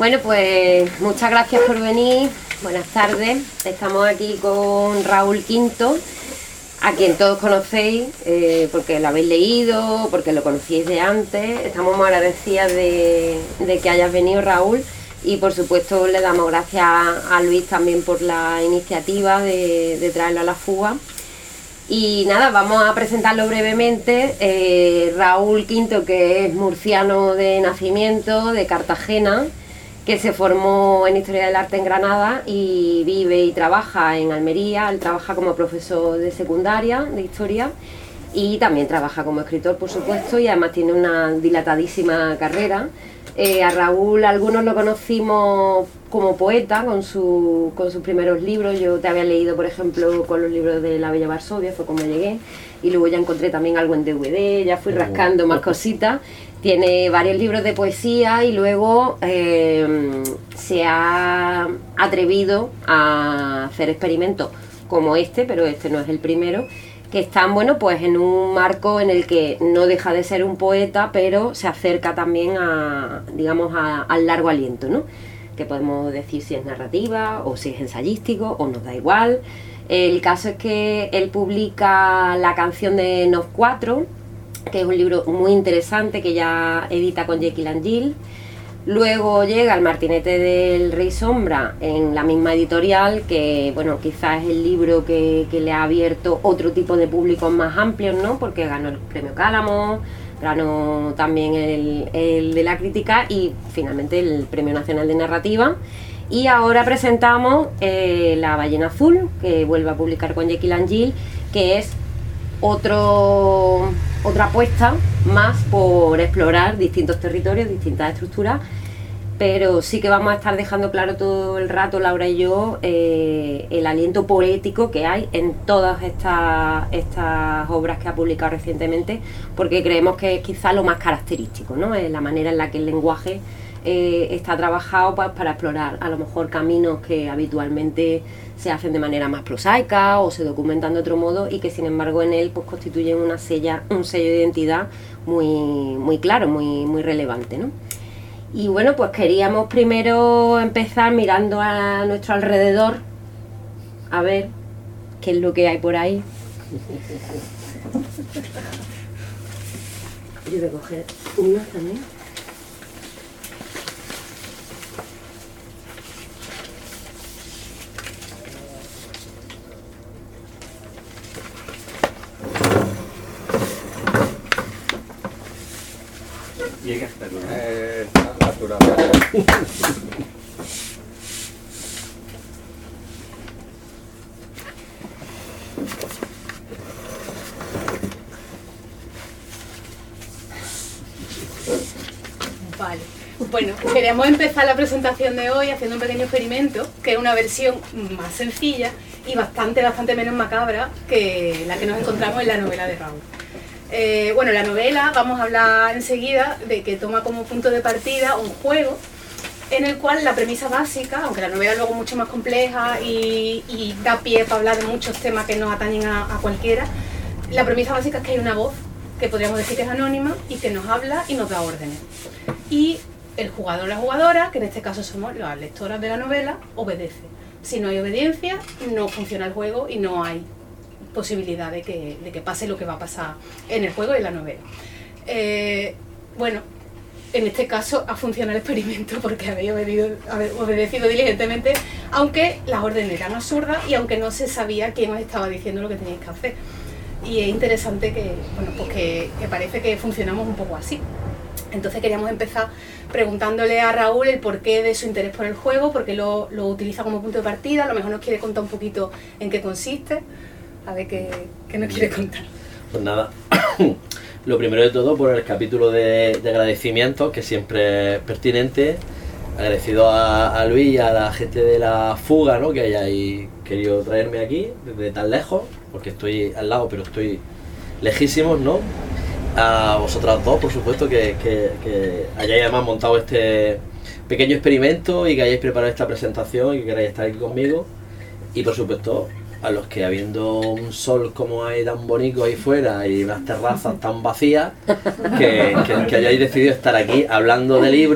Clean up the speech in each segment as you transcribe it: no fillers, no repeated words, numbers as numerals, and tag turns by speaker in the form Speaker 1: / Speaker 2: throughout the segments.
Speaker 1: Bueno, pues muchas gracias por venir. Buenas tardes. Estamos aquí con Raúl Quinto, a quien todos conocéis, porque lo habéis leído, porque lo conocíais de antes. Estamos muy agradecidas de que hayas venido, Raúl. Y por supuesto le damos gracias a Luis también por la iniciativa de traerlo a la fuga. Y nada, vamos a presentarlo brevemente. Raúl Quinto, que es murciano de nacimiento, de Cartagena, que se formó en Historia del Arte en Granada y vive y trabaja en Almería. Él trabaja como profesor de secundaria de Historia y también trabaja como escritor, por supuesto, y además tiene una dilatadísima carrera. A Raúl algunos lo conocimos como poeta con sus primeros libros. Yo te había leído, por ejemplo, con los libros de La Bella Varsovia, fue como llegué, y luego ya encontré también algo en DVD, ya fui rascando más cositas. Tiene varios libros de poesía y luego se ha atrevido a hacer experimentos como este, pero este no es el primero, que están, bueno, pues en un marco en el que no deja de ser un poeta, pero se acerca también a, digamos, al largo aliento, ¿no? Que podemos decir si es narrativa o si es ensayístico o nos da igual. El caso es que él publica La canción de Nos Cuatro, que es un libro muy interesante que ya edita con Jekyll and Jill. Luego llega El Martinete del Rey Sombra en la misma editorial, que bueno, quizás es el libro que le ha abierto otro tipo de públicos más amplios, ¿no? Porque ganó el premio Cálamo, ganó también el de la crítica y finalmente el Premio Nacional de Narrativa. Y ahora presentamos La Ballena Azul, que vuelve a publicar con Jekyll and Jill, que es otra apuesta más por explorar distintos territorios, distintas estructuras, pero sí que vamos a estar dejando claro todo el rato, Laura y yo, el aliento poético que hay en todas estas obras que ha publicado recientemente, porque creemos que es quizá lo más característico, ¿no? Es la manera en la que el lenguaje está trabajado, pues, para explorar a lo mejor caminos que habitualmente se hacen de manera más prosaica o se documentan de otro modo y que sin embargo en él pues constituyen un sello de identidad muy claro, muy relevante, ¿no? Y bueno, pues queríamos primero empezar mirando a nuestro alrededor, a ver qué es lo que hay por ahí. Yo voy a coger uno también.
Speaker 2: Y hay que hacerlo, ¿no?
Speaker 3: Natural.
Speaker 4: Vale, bueno, queríamos empezar la presentación de hoy haciendo un pequeño experimento, que es una versión más sencilla y bastante menos macabra que la que nos encontramos en la novela de Raúl. Bueno, la novela, vamos a hablar enseguida de que toma como punto de partida un juego en el cual la premisa básica, aunque la novela luego es mucho más compleja y da pie para hablar de muchos temas que nos atañen a cualquiera, la premisa básica es que hay una voz que podríamos decir que es anónima y que nos habla y nos da órdenes. Y el jugador o la jugadora, que en este caso somos las lectoras de la novela, obedece. Si no hay obediencia, no funciona el juego y no hay posibilidad de que pase lo que va a pasar en el juego y en la novela. Bueno, en este caso ha funcionado el experimento porque habéis obedecido diligentemente, aunque las órdenes eran absurdas y aunque no se sabía quién os estaba diciendo lo que teníais que hacer. Y es interesante que, bueno, pues que parece que funcionamos un poco así. Entonces queríamos empezar preguntándole a Raúl el porqué de su interés por el juego, por qué lo utiliza como punto de partida. A lo mejor nos quiere contar un poquito en qué consiste. A ver qué nos quiere contar.
Speaker 3: Pues nada, lo primero de todo por el capítulo de agradecimientos, que siempre es pertinente. Agradecido a Luis y a la gente de la fuga, ¿no? Que hayáis querido traerme aquí desde tan lejos, porque estoy al lado, pero estoy lejísimos, ¿no? A vosotras dos, por supuesto, que hayáis además montado este pequeño experimento y que hayáis preparado esta presentación y que queráis estar aquí conmigo. Y por supuesto, a los que, habiendo un sol como hay tan bonito ahí fuera y unas terrazas tan vacías, que hayáis decidido estar aquí hablando de libros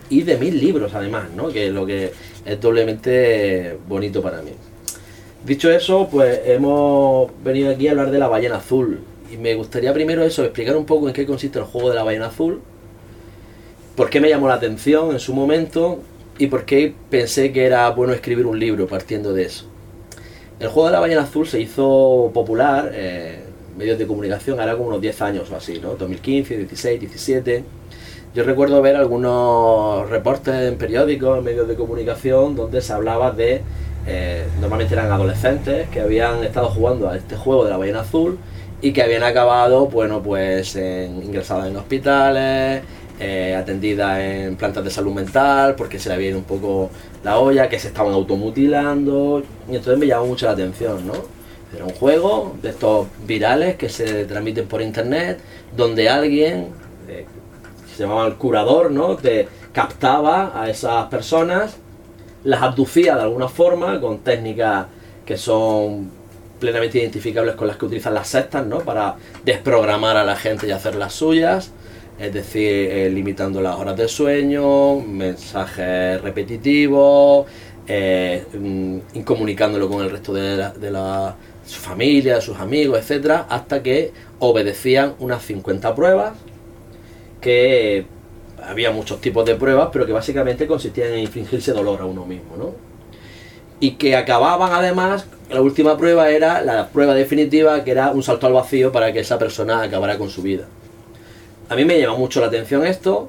Speaker 3: y de 1000 libros además, ¿no? Que es lo que es doblemente bonito para mí. Dicho eso, pues hemos venido aquí a hablar de la ballena azul. Y me gustaría primero explicar un poco en qué consiste el juego de la ballena azul, por qué me llamó la atención en su momento y por qué pensé que era bueno escribir un libro partiendo de eso. El juego de la ballena azul se hizo popular en medios de comunicación ahora como unos 10 años o así, ¿no? 2015, 16, 17. Yo recuerdo ver algunos reportes en periódicos, en medios de comunicación, donde se hablaba de, normalmente eran adolescentes que habían estado jugando a este juego de la ballena azul y que habían acabado, bueno, pues ingresadas en hospitales, atendidas en plantas de salud mental, porque se le había ido un poco la olla, que se estaban automutilando, y entonces me llamó mucho la atención, ¿no? Era un juego de estos virales que se transmiten por internet, donde alguien, se llamaba el curador, ¿no? Captaba a esas personas, las abducía de alguna forma, con técnicas que son plenamente identificables con las que utilizan las sectas, ¿no? Para desprogramar a la gente y hacer las suyas, es decir, limitando las horas de sueño, mensajes repetitivos, incomunicándolo con el resto de su familia, de sus amigos, etcétera, hasta que obedecían unas 50 pruebas, que había muchos tipos de pruebas, pero que básicamente consistían en infligirse dolor a uno mismo, ¿no? Y que acababan además, la última prueba era la prueba definitiva, que era un salto al vacío para que esa persona acabara con su vida. A mí me llama mucho la atención esto,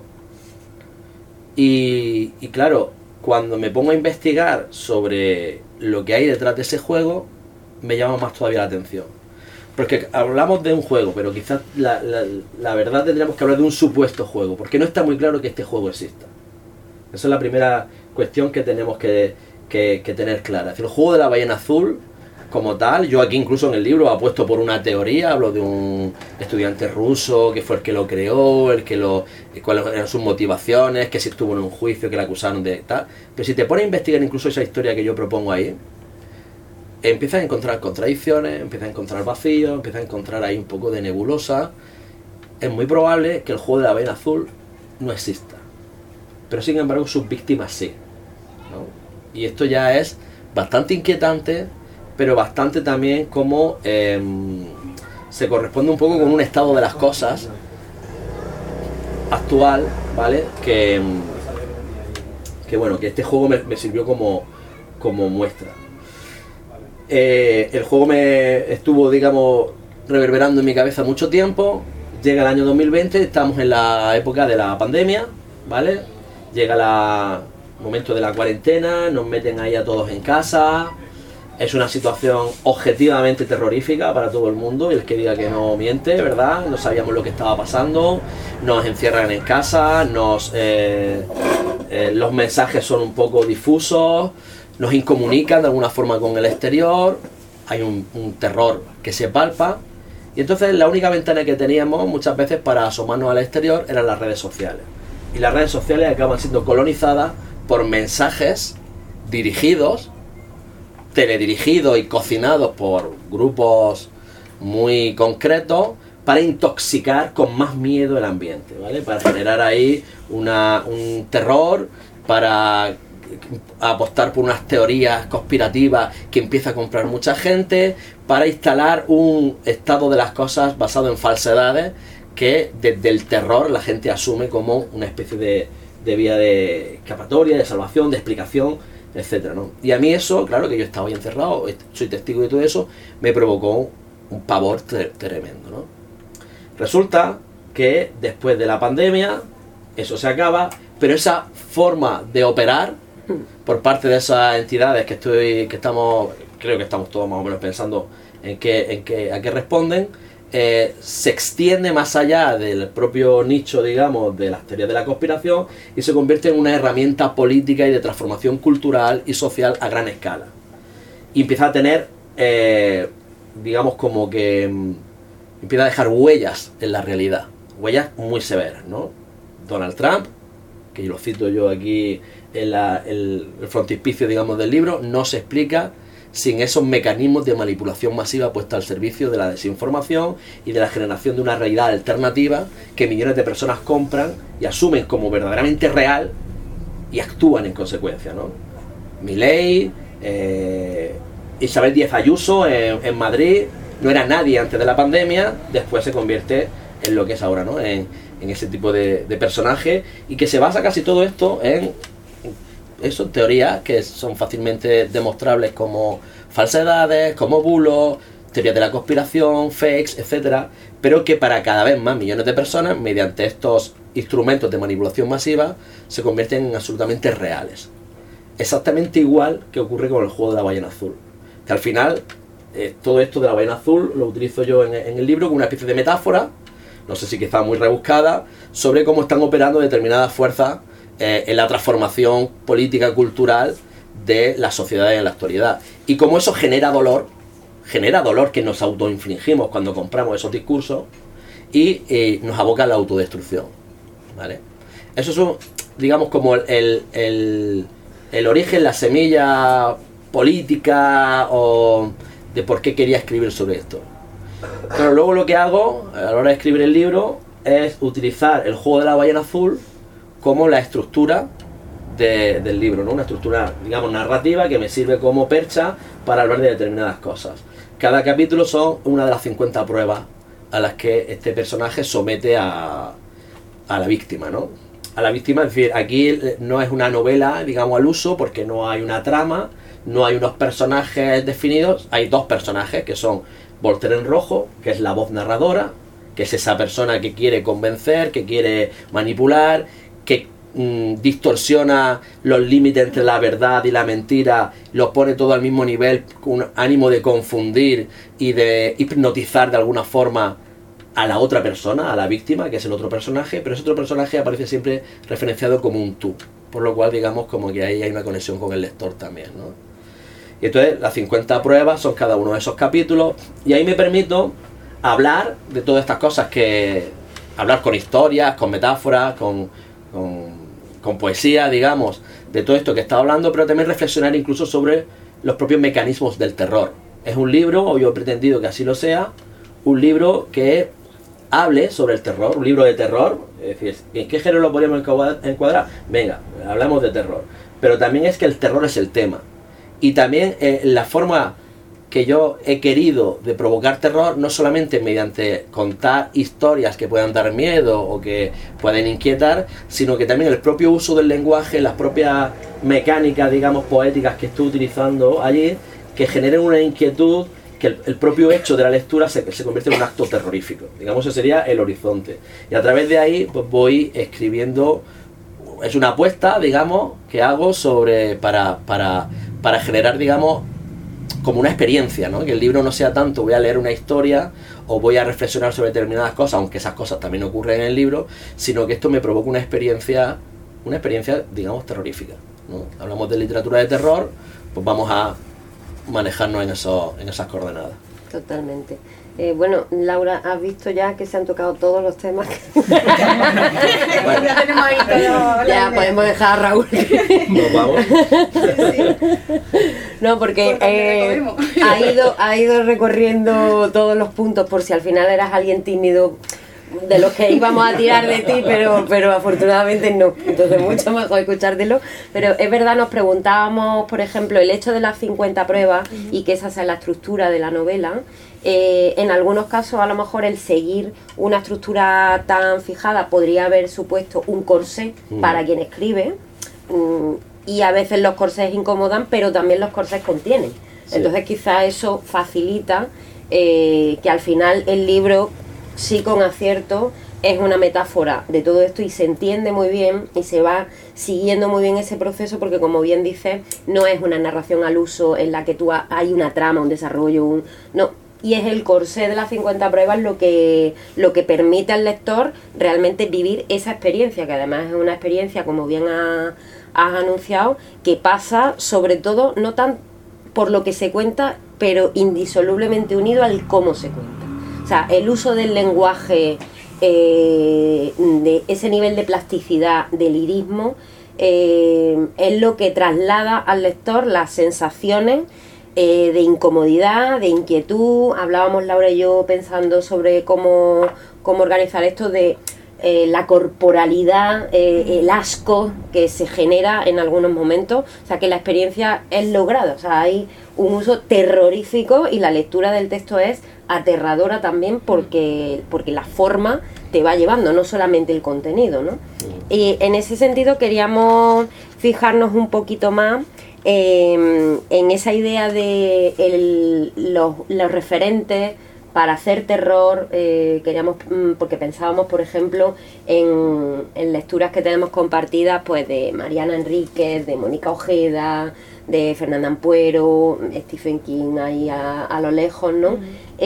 Speaker 3: y claro, cuando me pongo a investigar sobre lo que hay detrás de ese juego, me llama más todavía la atención. Porque hablamos de un juego, pero quizás la verdad tendríamos que hablar de un supuesto juego, porque no está muy claro que este juego exista. Esa es la primera cuestión que tenemos que tener clara. Es decir, el juego de la ballena azul, como tal, yo aquí incluso en el libro apuesto por una teoría, hablo de un estudiante ruso que fue el que lo creó, cuáles eran sus motivaciones, que si estuvo en un juicio, que le acusaron de tal. Pero si te pones a investigar incluso esa historia que yo propongo ahí, empiezas a encontrar contradicciones, empiezas a encontrar vacíos, empiezas a encontrar ahí un poco de nebulosa. Es muy probable que el juego de la ballena azul no exista, pero sin embargo sus víctimas sí, ¿no? Y esto ya es bastante inquietante, pero bastante también como se corresponde un poco con un estado de las cosas actual, ¿vale? Que bueno, que este juego me sirvió como muestra. El juego me estuvo, digamos, reverberando en mi cabeza mucho tiempo. Llega el año 2020, estamos en la época de la pandemia, ¿vale? Llega el momento de la cuarentena, nos meten ahí a todos en casa. Es una situación objetivamente terrorífica para todo el mundo, y el que diga que no miente, ¿verdad? No sabíamos lo que estaba pasando, nos encierran en casa, los mensajes son un poco difusos, nos incomunican de alguna forma con el exterior, hay un terror que se palpa, y entonces la única ventana que teníamos muchas veces para asomarnos al exterior eran las redes sociales. Y las redes sociales acaban siendo colonizadas por mensajes dirigidos, teledirigidos y cocinados por grupos muy concretos para intoxicar con más miedo el ambiente, ¿vale? Para generar ahí un terror, para apostar por unas teorías conspirativas que empieza a comprar mucha gente, para instalar un estado de las cosas basado en falsedades que desde el terror la gente asume como una especie de vía de escapatoria, de salvación, de explicación, etcétera, ¿no? Y a mí eso, claro que yo estaba ahí encerrado, soy testigo de todo eso, me provocó un pavor tremendo, ¿no? Resulta que después de la pandemia eso se acaba, pero esa forma de operar por parte de esas entidades creo que estamos todos más o menos pensando a qué responden, se extiende más allá del propio nicho, digamos, de las teorías de la conspiración, y se convierte en una herramienta política y de transformación cultural y social a gran escala. Y empieza a tener, digamos, como que empieza a dejar huellas en la realidad, huellas muy severas, ¿no? Donald Trump, que lo cito yo aquí en el frontispicio, digamos, del libro, no se explica sin esos mecanismos de manipulación masiva puesta al servicio de la desinformación y de la generación de una realidad alternativa que millones de personas compran y asumen como verdaderamente real, y actúan en consecuencia, ¿no? Milei, Isabel Díaz Ayuso en Madrid, no era nadie antes de la pandemia, después se convierte en lo que es ahora, ¿no? En ese tipo de personaje, y que se basa casi todo esto en eso, teorías que son fácilmente demostrables como falsedades, como bulos, teorías de la conspiración, fakes, etcétera, pero que para cada vez más millones de personas, mediante estos instrumentos de manipulación masiva, se convierten en absolutamente reales. Exactamente igual que ocurre con el juego de la ballena azul, que al final todo esto de la ballena azul lo utilizo yo en el libro como una especie de metáfora, no sé si quizá muy rebuscada, sobre cómo están operando determinadas fuerzas en la transformación política y cultural de las sociedades en la actualidad, y cómo eso genera dolor que nos autoinfligimos cuando compramos esos discursos, y nos aboca a la autodestrucción, ¿vale? Eso es digamos como el origen, la semilla política o de por qué quería escribir sobre esto. Pero luego lo que hago a la hora de escribir el libro es utilizar el juego de la ballena azul como la estructura del libro, ¿no? Una estructura, digamos, narrativa que me sirve como percha para hablar de determinadas cosas. Cada capítulo son una de las 50 pruebas a las que este personaje somete a la víctima, ¿no? A la víctima, es decir, aquí no es una novela, digamos, al uso, porque no hay una trama, no hay unos personajes definidos, hay dos personajes que son Voltaire en rojo, que es la voz narradora, que es esa persona que quiere convencer, que quiere manipular, que distorsiona los límites entre la verdad y la mentira, los pone todo al mismo nivel, con ánimo de confundir y de hipnotizar de alguna forma a la otra persona, a la víctima, que es el otro personaje, pero ese otro personaje aparece siempre referenciado como un tú, por lo cual digamos como que ahí hay una conexión con el lector también, ¿no? Y entonces las 50 pruebas son cada uno de esos capítulos, y ahí me permito hablar de todas estas cosas, hablar con historias, con metáforas, con poesía, digamos, de todo esto que he estado hablando, pero también reflexionar incluso sobre los propios mecanismos del terror. Es un libro, o yo he pretendido que así lo sea, un libro que hable sobre el terror, un libro de terror, es decir, ¿en qué género lo podríamos encuadrar? Venga, hablamos de terror, pero también es que el terror es el tema, y también la forma que yo he querido de provocar terror, no solamente mediante contar historias que puedan dar miedo o que pueden inquietar, sino que también el propio uso del lenguaje, las propias mecánicas, digamos, poéticas que estoy utilizando allí, que generen una inquietud, que el propio hecho de la lectura se convierte en un acto terrorífico. Digamos, ese sería el horizonte. Y a través de ahí pues voy escribiendo, es una apuesta, digamos, que hago para generar, digamos, como una experiencia, ¿no? Que el libro no sea tanto voy a leer una historia o voy a reflexionar sobre determinadas cosas, aunque esas cosas también ocurren en el libro, sino que esto me provoca una experiencia, digamos, terrorífica, ¿no? Hablamos de literatura de terror, pues vamos a manejarnos en esas coordenadas.
Speaker 1: Totalmente. Bueno, Laura, has visto ya que se han tocado todos los temas.
Speaker 3: Bueno,
Speaker 4: Ya tenemos ahí todo.
Speaker 1: Ya podemos dejar a Raúl.
Speaker 3: nos vamos.
Speaker 1: No, porque
Speaker 4: Porque
Speaker 1: ha ido recorriendo todos los puntos por si al final eras alguien tímido de los que íbamos a tirar de ti, pero afortunadamente no. Entonces mucho mejor escuchártelo. Pero es verdad, nos preguntábamos, por ejemplo, el hecho de las 50 pruebas y que esa sea la estructura de la novela. En algunos casos a lo mejor el seguir una estructura tan fijada podría haber supuesto un corsé para quien escribe, y a veces los corsés incomodan, pero también los corsés contienen.
Speaker 3: Sí.
Speaker 1: Entonces quizá eso facilita que al final el libro, sí, con acierto, es una metáfora de todo esto y se entiende muy bien y se va siguiendo muy bien ese proceso, porque como bien dices, no es una narración al uso en la que hay una trama, un desarrollo, no. Y es el corsé de las 50 pruebas lo que permite al lector realmente vivir esa experiencia, que además es una experiencia, como bien has anunciado, que pasa sobre todo, no tan por lo que se cuenta, pero indisolublemente unido al cómo se cuenta. O sea, el uso del lenguaje, de ese nivel de plasticidad, de lirismo, es lo que traslada al lector las sensaciones de incomodidad, de inquietud. Hablábamos Laura y yo pensando sobre cómo organizar esto, de la corporalidad, el asco que se genera en algunos momentos, o sea que la experiencia es lograda, o sea hay un uso terrorífico y la lectura del texto es aterradora también porque la forma te va llevando, no solamente el contenido, ¿no? Y en ese sentido queríamos fijarnos un poquito más en esa idea de los referentes para hacer terror. Queríamos, porque pensábamos, por ejemplo, en lecturas que tenemos compartidas, pues de Mariana Enríquez, de Mónica Ojeda, de Fernanda Ampuero, Stephen King ahí a lo lejos, ¿no?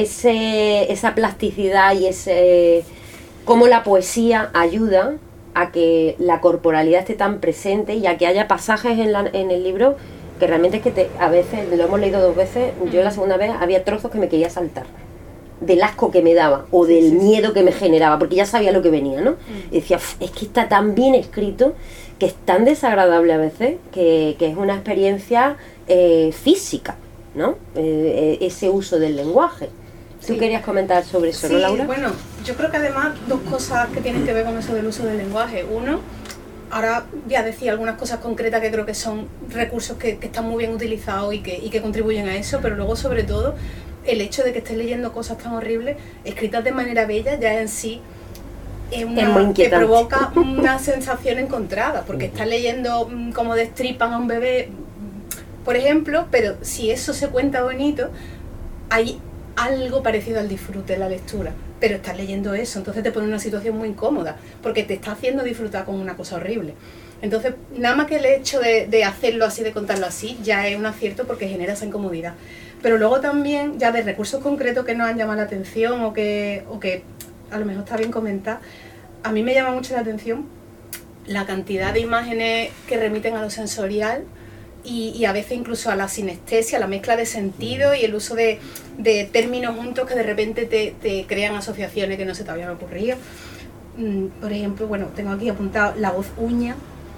Speaker 1: Esa plasticidad y cómo la poesía ayuda a que la corporalidad esté tan presente y a que haya pasajes en el libro que realmente es que a veces, lo hemos leído 2 veces, yo la segunda vez había trozos que me quería saltar del asco que me daba o del miedo que me generaba, porque ya sabía lo que venía, ¿no? Y decía, es que está tan bien escrito, que es tan desagradable a veces, que es una experiencia física, ¿no? Ese uso del lenguaje. ¿Tú querías comentar sobre eso, no, Laura?
Speaker 4: Bueno, yo creo que además 2 cosas que tienen que ver con eso del uso del lenguaje. Uno, ahora voy a decir algunas cosas concretas que creo que son recursos que están muy bien utilizados y que contribuyen a eso, pero luego sobre todo el hecho de que estés leyendo cosas tan horribles, escritas de manera bella, ya en sí es muy inquietante. Te provoca una sensación encontrada, porque estás leyendo cómo destripan a un bebé, por ejemplo, pero si eso se cuenta bonito, hay algo parecido al disfrute en la lectura, pero estás leyendo eso, entonces te pone en una situación muy incómoda, porque te está haciendo disfrutar con una cosa horrible. Entonces, nada más que el hecho de hacerlo así, de contarlo así, ya es un acierto porque genera esa incomodidad. Pero luego también, ya de recursos concretos que nos han llamado la atención o que a lo mejor está bien comentar, a mí me llama mucho la atención la cantidad de imágenes que remiten a lo sensorial y a veces incluso a la sinestesia, la mezcla de sentido y el uso de términos juntos que de repente te crean asociaciones que no se te habían ocurrido. Por ejemplo, bueno, tengo aquí apuntado la voz uña,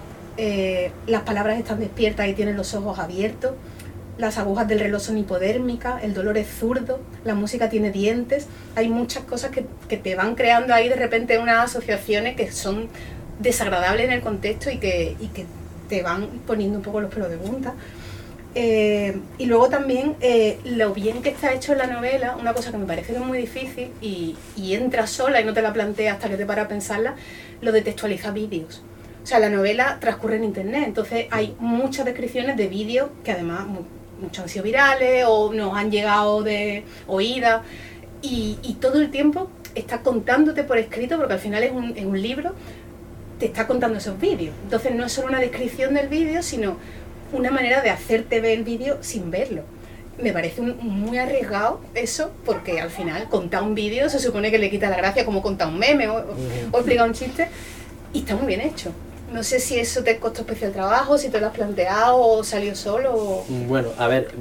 Speaker 4: las palabras están despiertas y tienen los ojos abiertos, las agujas del reloj son hipodérmicas, el dolor es zurdo, la música tiene dientes. Hay muchas cosas que te van creando ahí de repente unas asociaciones que son desagradables en el contexto y que te van poniendo un poco los pelos de punta. Y luego también lo bien que está hecho en la novela, una cosa que me parece que es muy difícil y entra sola y no te la planteas hasta que te paras a pensarla, lo de textualizar vídeos. O sea, la novela transcurre en internet, entonces hay muchas descripciones de vídeos que además muchos han sido virales o nos han llegado de oídas y todo el tiempo está contándote por escrito, porque al final es un libro, te está contando esos vídeos. Entonces no es solo una descripción del vídeo, sino una manera de hacerte ver el vídeo sin verlo. Me parece muy arriesgado eso, porque al final contar un vídeo se supone que le quita la gracia, como contar un meme o explicar un chiste, y está muy bien hecho. No sé si eso te costó especial trabajo, si te lo has planteado o salió solo.
Speaker 3: Bueno, a ver,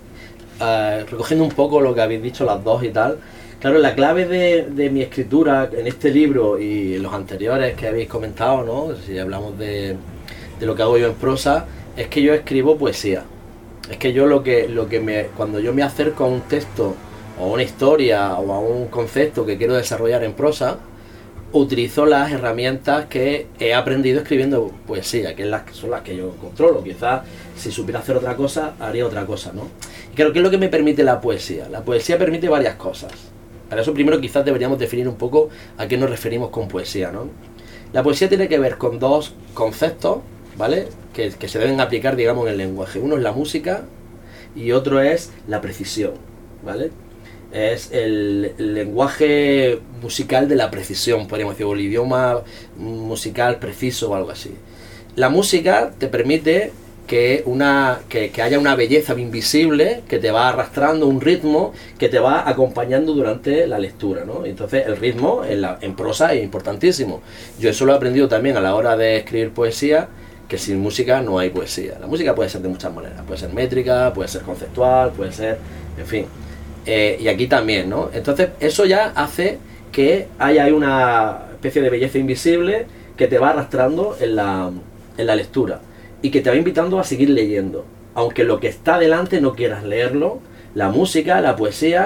Speaker 3: recogiendo un poco lo que habéis dicho las dos y tal, claro, la clave de mi escritura en este libro y en los anteriores que habéis comentado, ¿no? Si hablamos de lo que hago yo en prosa, es que yo escribo poesía. Es que yo cuando yo me acerco a un texto o a una historia o a un concepto que quiero desarrollar en prosa, utilizo las herramientas que he aprendido escribiendo poesía, que son las que yo controlo. Quizás si supiera hacer otra cosa, haría otra cosa, ¿no? Y claro, ¿qué es lo que me permite la poesía? La poesía permite varias cosas. Para eso primero quizás deberíamos definir un poco a qué nos referimos con poesía, ¿no? La poesía tiene que ver con 2 conceptos, ¿vale? Que se deben aplicar, digamos, en el lenguaje. Uno es la música y otro es la precisión, ¿vale? Es el lenguaje musical de la precisión, podríamos decir, o el idioma musical preciso o algo así. La música te permite que haya una belleza invisible que te va arrastrando, un ritmo que te va acompañando durante la lectura, ¿no? Entonces el ritmo en prosa es importantísimo. Yo eso lo he aprendido también a la hora de escribir poesía, que sin música no hay poesía. La música puede ser de muchas maneras, puede ser métrica, puede ser conceptual, puede ser, en fin. Y aquí también, ¿no? Entonces eso ya hace que haya una especie de belleza invisible que te va arrastrando en la lectura y que te va invitando a seguir leyendo. Aunque lo que está delante no quieras leerlo, la música, la poesía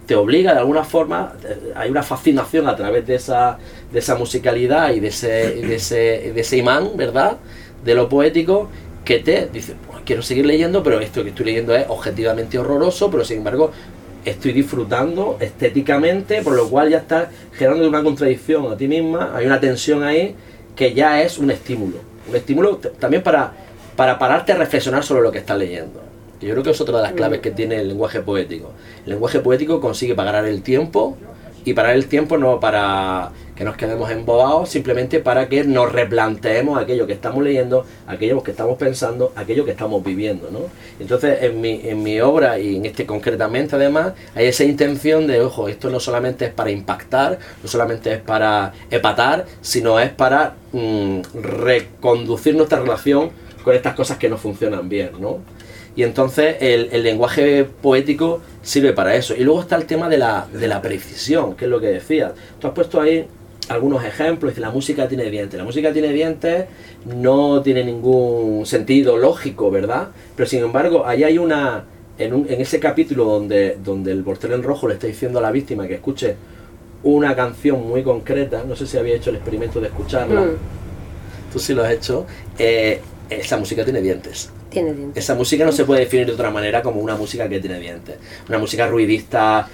Speaker 3: te obliga de alguna forma, hay una fascinación a través de esa musicalidad y de ese imán, ¿verdad?, de lo poético, que te dice, pues, quiero seguir leyendo, pero esto que estoy leyendo es objetivamente horroroso, pero sin embargo estoy disfrutando estéticamente, por lo cual ya estás generando una contradicción a ti misma, hay una tensión ahí que ya es un estímulo también para pararte a reflexionar sobre lo que estás leyendo. Y yo creo que es otra de las claves que tiene el lenguaje poético. El lenguaje poético consigue parar el tiempo, y parar el tiempo no para que nos quedemos embobados, simplemente para que nos replanteemos aquello que estamos leyendo, aquello que estamos pensando, aquello que estamos viviendo, ¿no? Entonces, en mi obra, y en este concretamente además, hay esa intención de, ojo, esto no solamente es para impactar, no solamente es para epatar, sino es para reconducir nuestra relación con estas cosas que no funcionan bien, ¿no? Y entonces el lenguaje poético sirve para eso. Y luego está el tema de la precisión, que es lo que decías. Tú has puesto ahí algunos ejemplos, dice, la música tiene dientes. La música tiene dientes no tiene ningún sentido lógico, ¿verdad? Pero sin embargo, ahí hay en ese capítulo donde el portero en rojo le está diciendo a la víctima que escuche una canción muy concreta, no sé si había hecho el experimento de escucharla, tú sí lo has hecho, esa música tiene dientes.
Speaker 1: Tiene dientes.
Speaker 3: Esa música no se puede definir de otra manera como una música que tiene dientes. Una música ruidista,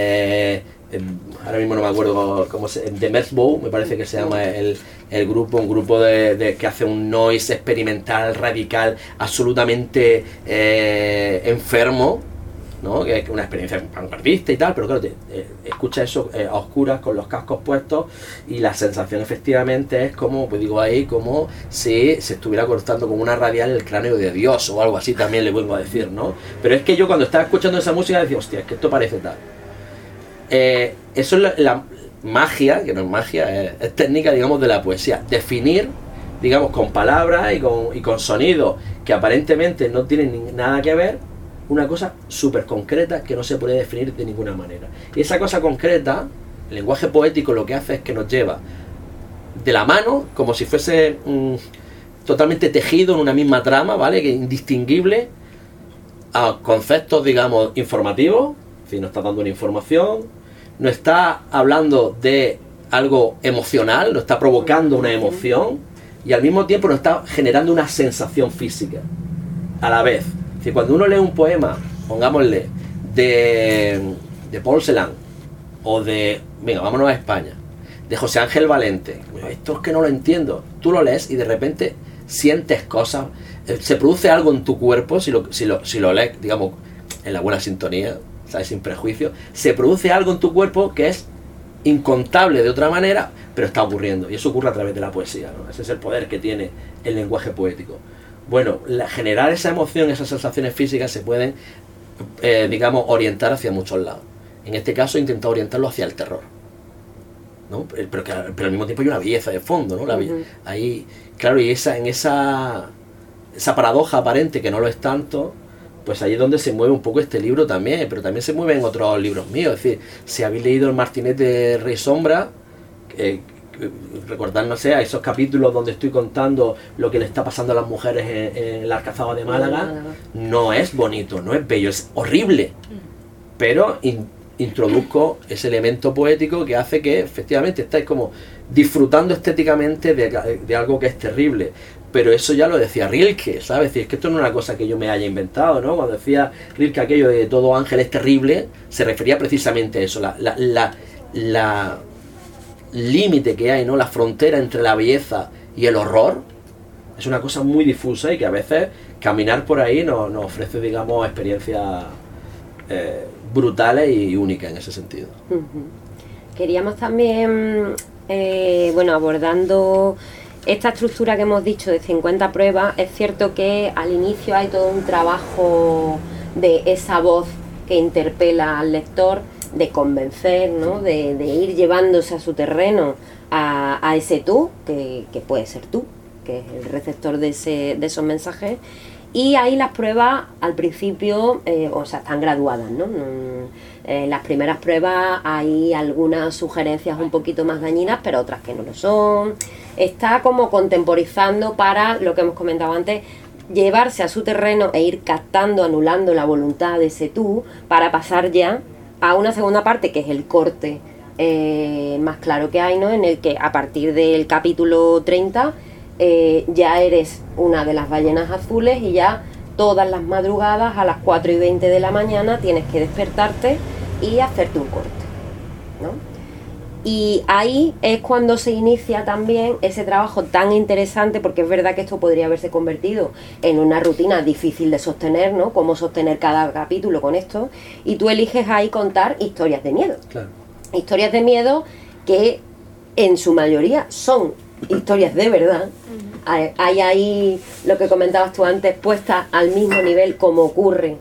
Speaker 3: ahora mismo no me acuerdo cómo se llama, The Merzbow, me parece que se llama el grupo, un grupo que hace un noise experimental, radical, absolutamente enfermo, ¿no? Que es una experiencia vanguardista y tal, pero claro, escucha eso a oscuras con los cascos puestos, y la sensación efectivamente es como, pues digo ahí, como si se estuviera cortando como una radial el cráneo de Dios o algo así, también le vuelvo a decir, ¿no? Pero es que yo cuando estaba escuchando esa música decía, hostia, es que esto parece tal. Eso es la magia, que no es magia, es técnica, digamos, de la poesía. Definir, digamos, con palabras y con sonidos que aparentemente no tienen nada que ver, una cosa súper concreta que no se puede definir de ninguna manera. Y esa cosa concreta, el lenguaje poético lo que hace es que nos lleva de la mano, como si fuese totalmente tejido en una misma trama, ¿vale? Que es indistinguible, a conceptos, digamos, informativos. Es decir, nos está dando una información, nos está hablando de algo emocional, nos está provocando una emoción, y al mismo tiempo nos está generando una sensación física a la vez. Si cuando uno lee un poema, pongámosle, de Paul Celan, o venga, vámonos a España, de José Ángel Valente, esto es que no lo entiendo, tú lo lees y de repente sientes cosas, se produce algo en tu cuerpo, si lo lees, digamos, en la buena sintonía, ¿sabes?, sin prejuicio, se produce algo en tu cuerpo que es incontable de otra manera, pero está ocurriendo, y eso ocurre a través de la poesía, ¿no? Ese es el poder que tiene el lenguaje poético. Bueno, generar esa emoción, esas sensaciones físicas se pueden, digamos, orientar hacia muchos lados. En este caso he intentado orientarlo hacia el terror, ¿no? Pero al mismo tiempo hay una belleza de fondo, ¿no? Ahí, claro, y esa paradoja aparente que no lo es tanto, pues ahí es donde se mueve un poco este libro también, pero también se mueve en otros libros míos. Es decir, si habéis leído El Martinete de Rey Sombra, recordad, no sé, a esos capítulos donde estoy contando lo que le está pasando a las mujeres en la Alcazaba de Málaga, no es bonito, no es bello, es horrible, pero introduzco ese elemento poético que hace que efectivamente estáis como disfrutando estéticamente de algo que es terrible. Pero eso ya lo decía Rilke, ¿sabes? Es decir, es que esto no es una cosa que yo me haya inventado, ¿no? Cuando decía Rilke aquello de todo ángel es terrible, se refería precisamente a eso, la límite que hay, ¿no? La frontera entre la belleza y el horror es una cosa muy difusa, y que a veces caminar por ahí nos ofrece, digamos, experiencias brutales y únicas en ese sentido.
Speaker 1: Queríamos también, abordando esta estructura que hemos dicho de 50 pruebas, es cierto que al inicio hay todo un trabajo de esa voz que interpela al lector, de convencer, ¿no? de ir llevándose a su terreno a ese tú, que puede ser tú, que es el receptor de esos mensajes. Y ahí las pruebas al principio, están graduadas, ¿no? Las primeras pruebas hay algunas sugerencias un poquito más dañinas, pero otras que no lo son. Está como contemporizando para, lo que hemos comentado antes, llevarse a su terreno e ir captando, anulando la voluntad de ese tú, para pasar ya a una segunda parte que es el corte más claro que hay, ¿no? En el que a partir del capítulo 30 ya eres una de las ballenas azules y ya todas las madrugadas a las 4:20 de la mañana tienes que despertarte y hacerte un corte, ¿no? Y ahí es cuando se inicia también ese trabajo tan interesante, porque es verdad que esto podría haberse convertido en una rutina difícil de sostener, ¿no? Cómo sostener cada capítulo con esto, y tú eliges ahí contar historias de miedo.
Speaker 3: Claro.
Speaker 1: Historias de miedo que en su mayoría son historias de verdad. Hay ahí lo que comentabas tú antes, puestas al mismo nivel como ocurre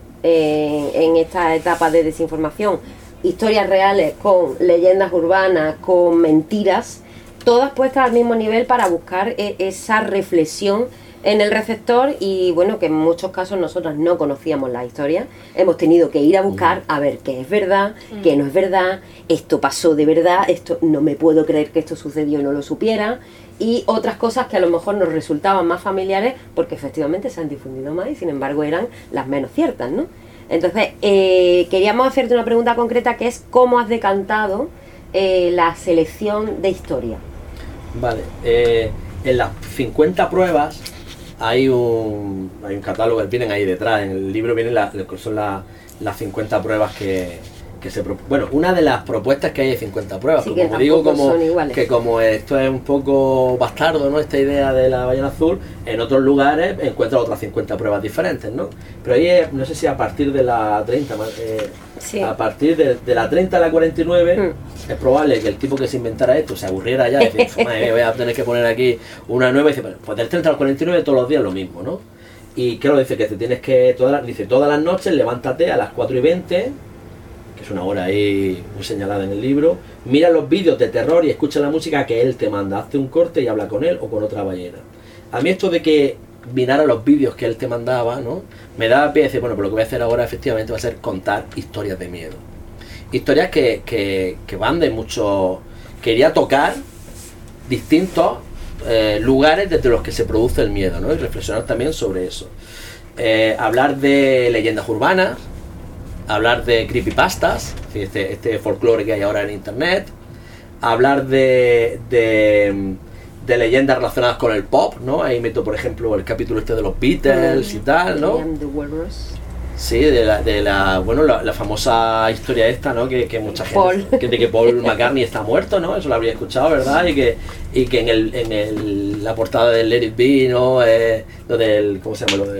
Speaker 1: en esta etapa de desinformación. Historias reales con leyendas urbanas, con mentiras, todas puestas al mismo nivel para buscar esa reflexión en el receptor. Y bueno, que en muchos casos nosotros no conocíamos la historia, hemos tenido que ir a buscar a ver qué es verdad, qué no es verdad, esto pasó de verdad, esto no me puedo creer que esto sucedió y no lo supiera, y otras cosas que a lo mejor nos resultaban más familiares porque efectivamente se han difundido más y sin embargo eran las menos ciertas, ¿no? Entonces, queríamos hacerte una pregunta concreta, que es ¿cómo has decantado la selección de historia?
Speaker 3: Vale, en las 50 pruebas hay un catálogo que vienen ahí detrás. En el libro vienen son las 50 pruebas que se bueno, una de las propuestas que hay de 50 pruebas,
Speaker 1: sí,
Speaker 3: pero como digo, como esto es un poco bastardo, ¿no? Esta idea de la ballena azul, en otros lugares encuentras otras 50 pruebas diferentes, ¿no? Pero ahí no sé si a partir de la 30,
Speaker 1: sí.
Speaker 3: A partir de la 30 a la 49, es probable que el tipo que se inventara esto se aburriera ya y decir, madre mía, voy a tener que poner aquí una nueva, y dice, pues del 30 al 49 todos los días lo mismo, ¿no? Y claro, dice que te tienes que, todas las noches levántate a las 4:20, que es una hora ahí muy señalada en el libro, mira los vídeos de terror y escucha la música que él te manda, hazte un corte y habla con él o con otra ballena. A mí esto de que mirara los vídeos que él te mandaba, ¿no? Me da pie a decir, bueno, pues lo que voy a hacer ahora efectivamente va a ser contar historias de miedo. Historias que van de mucho... Quería tocar distintos lugares desde los que se produce el miedo, ¿no? Y reflexionar también sobre eso. Hablar de leyendas urbanas, hablar de creepypastas, este folclore que hay ahora en internet, hablar de leyendas relacionadas con el pop, ¿no? Ahí meto, por ejemplo, el capítulo este de los Beatles y tal, ¿no? Sí, de la famosa historia esta, ¿no? Que mucha gente, de que Paul McCartney está muerto, ¿no? Eso lo habría escuchado, ¿verdad? Y que en la portada del Let It Be, ¿no? Lo del, ¿cómo se llama?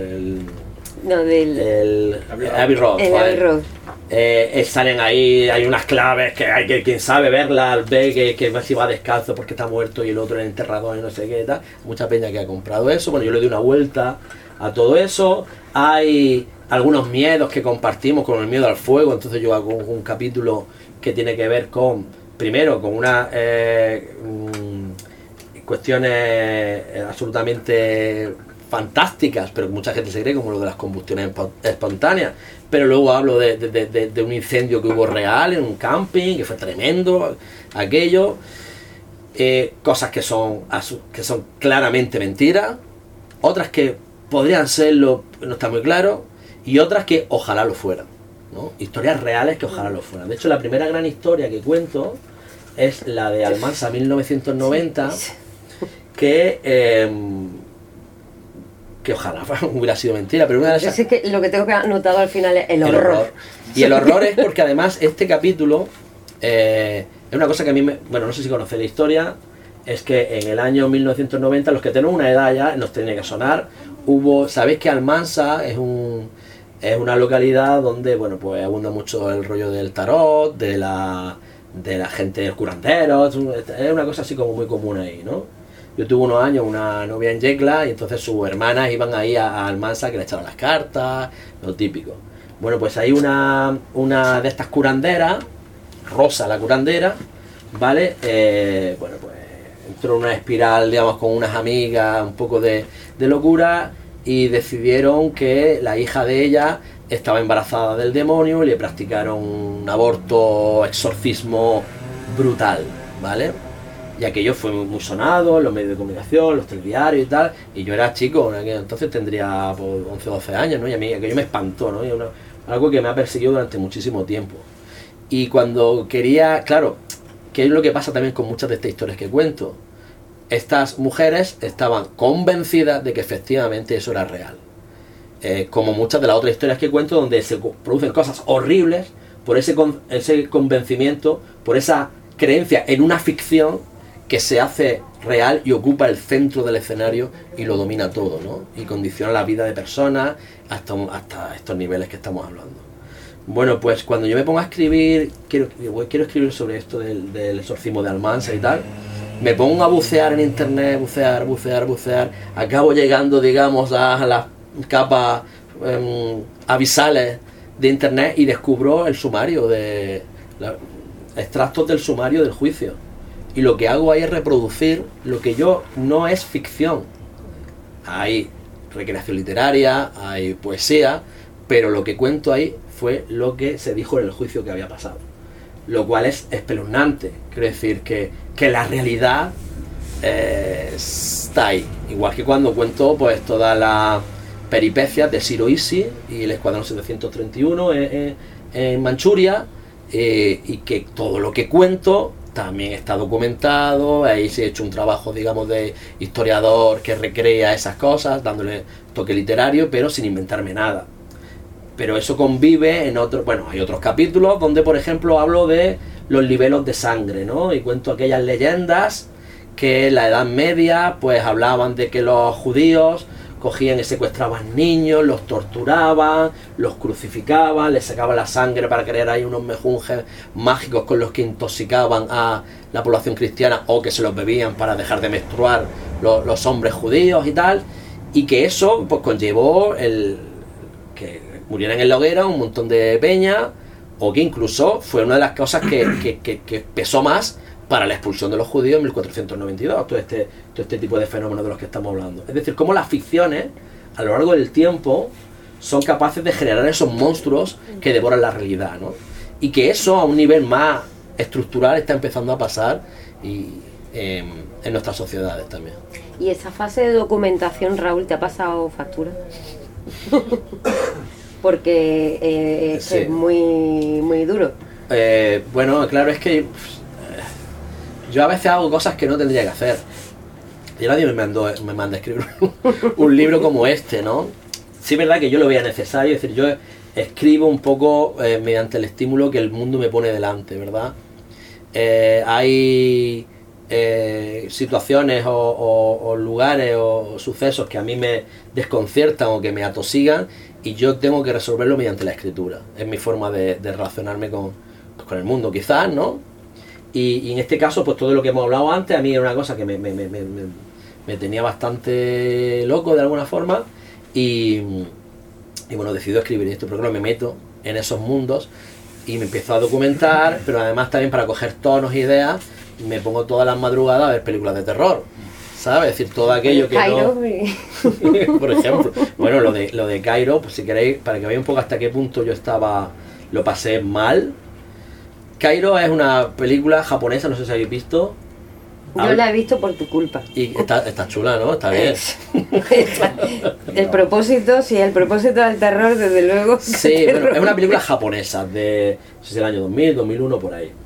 Speaker 3: El Abbey Road.
Speaker 1: El Abbey Road.
Speaker 3: Salen ahí, hay unas claves que hay que quien sabe verlas, ve que si va descalzo porque está muerto y el otro en el enterrador y no sé qué tal. Mucha peña que ha comprado eso. Bueno, yo le doy una vuelta a todo eso. Hay algunos miedos que compartimos, con el miedo al fuego. Entonces yo hago un capítulo que tiene que ver con, primero, con unas cuestiones absolutamente fantásticas, pero que mucha gente se cree, como lo de las combustiones espontáneas. Pero luego hablo de un incendio que hubo real en un camping, que fue tremendo aquello. Cosas que son claramente mentiras, otras que podrían serlo, no está muy claro, y otras que ojalá lo fueran, ¿no? Historias reales que ojalá lo fueran. De hecho, la primera gran historia que cuento es la de Almansa 1990, que ojalá hubiera sido mentira, pero una de esas...
Speaker 1: Yo sé que lo que tengo que anotado al final es el horror.
Speaker 3: Y el horror es porque además este capítulo es una cosa que a mí bueno, no sé si conocéis la historia, es que en el año 1990, los que tenemos una edad ya, nos tiene que sonar, sabéis que Almansa es una localidad donde, bueno, pues abunda mucho el rollo del tarot, de la gente del curandero, es una cosa así como muy común ahí, ¿no? Yo tuve unos años una novia en Yecla y entonces sus hermanas iban ahí a Almansa, que le echaban las cartas, lo típico. Bueno, pues hay una de estas curanderas, Rosa la curandera, ¿vale? Bueno, pues entró en una espiral, digamos, con unas amigas, un poco de locura, y decidieron que la hija de ella estaba embarazada del demonio y le practicaron un aborto, exorcismo brutal, ¿vale? Y aquello fue muy sonado en los medios de comunicación, los telediarios y tal, y yo era chico, entonces tendría pues, 11 o 12 años, ¿no? Y a mí aquello me espantó, ¿no? Y algo que me ha perseguido durante muchísimo tiempo. Y cuando quería, claro, ¿qué es lo que pasa también con muchas de estas historias que cuento? Estas mujeres estaban convencidas de que efectivamente eso era real. Como muchas de las otras historias que cuento, donde se producen cosas horribles por ese convencimiento, por esa creencia en una ficción que se hace real y ocupa el centro del escenario y lo domina todo, ¿no? Y condiciona la vida de personas hasta estos niveles que estamos hablando. Bueno, pues cuando yo me pongo a escribir, quiero escribir sobre esto del exorcismo de Almansa y tal, me pongo a bucear en internet, bucear, acabo llegando, digamos, a las capas abisales de internet y descubro el sumario extractos del sumario del juicio. Y lo que hago ahí es reproducir lo que no es ficción. Hay recreación literaria, hay poesía, pero lo que cuento ahí fue lo que se dijo en el juicio que había pasado. Lo cual es espeluznante. Quiero decir que la realidad está ahí. Igual que cuando cuento pues todas las peripecias de Zero Easy y el Escuadrón 731 en Manchuria, y que todo lo que cuento también está documentado. Ahí se ha hecho un trabajo, digamos, de historiador que recrea esas cosas, dándole toque literario, pero sin inventarme nada. Pero eso convive en otros... Bueno, hay otros capítulos donde, por ejemplo, hablo de los libelos de sangre, ¿no? Y cuento aquellas leyendas que en la Edad Media, pues hablaban de que los judíos cogían y secuestraban niños, los torturaban, los crucificaban, les sacaban la sangre para crear ahí unos mejunjes mágicos con los que intoxicaban a la población cristiana, o que se los bebían para dejar de menstruar los hombres judíos y tal, y que eso pues conllevó que murieran en la hoguera un montón de peña, o que incluso fue una de las cosas que pesó más para la expulsión de los judíos en 1492, todo este tipo de fenómenos de los que estamos hablando. Es decir, cómo las ficciones, a lo largo del tiempo, son capaces de generar esos monstruos que devoran la realidad, ¿no? Y que eso, a un nivel más estructural, está empezando a pasar en nuestras sociedades también.
Speaker 1: ¿Y esa fase de documentación, Raúl, te ha pasado factura? Porque
Speaker 3: Sí.
Speaker 1: es muy, muy duro.
Speaker 3: Bueno, claro, es que yo a veces hago cosas que no tendría que hacer. Y nadie me manda a escribir un libro como este, ¿no? Sí es verdad que yo lo veía necesario, es decir, yo escribo un poco mediante el estímulo que el mundo me pone delante, ¿verdad? Hay situaciones o lugares o sucesos que a mí me desconciertan o que me atosigan, y yo tengo que resolverlo mediante la escritura. Es mi forma de relacionarme con el mundo, quizás, ¿no? Y en este caso, pues todo lo que hemos hablado antes, a mí era una cosa que me tenía bastante loco de alguna forma, y bueno, decidí escribir esto, porque me meto en esos mundos y me empiezo a documentar, pero además también para coger tonos e ideas, me pongo todas las madrugadas a ver películas de terror, ¿sabes? Es decir, todo aquello que
Speaker 1: Cairo,
Speaker 3: no... Por ejemplo, bueno, lo de Cairo, pues si queréis, para que veáis un poco hasta qué punto lo pasé mal. Cairo es una película japonesa, no sé si habéis visto.
Speaker 1: Yo la he visto por tu culpa.
Speaker 3: Y está chula, ¿no? Está bien.
Speaker 1: El propósito del terror, desde luego.
Speaker 3: Sí, bueno, es una película japonesa de, no sé si el año 2000, 2001, por ahí.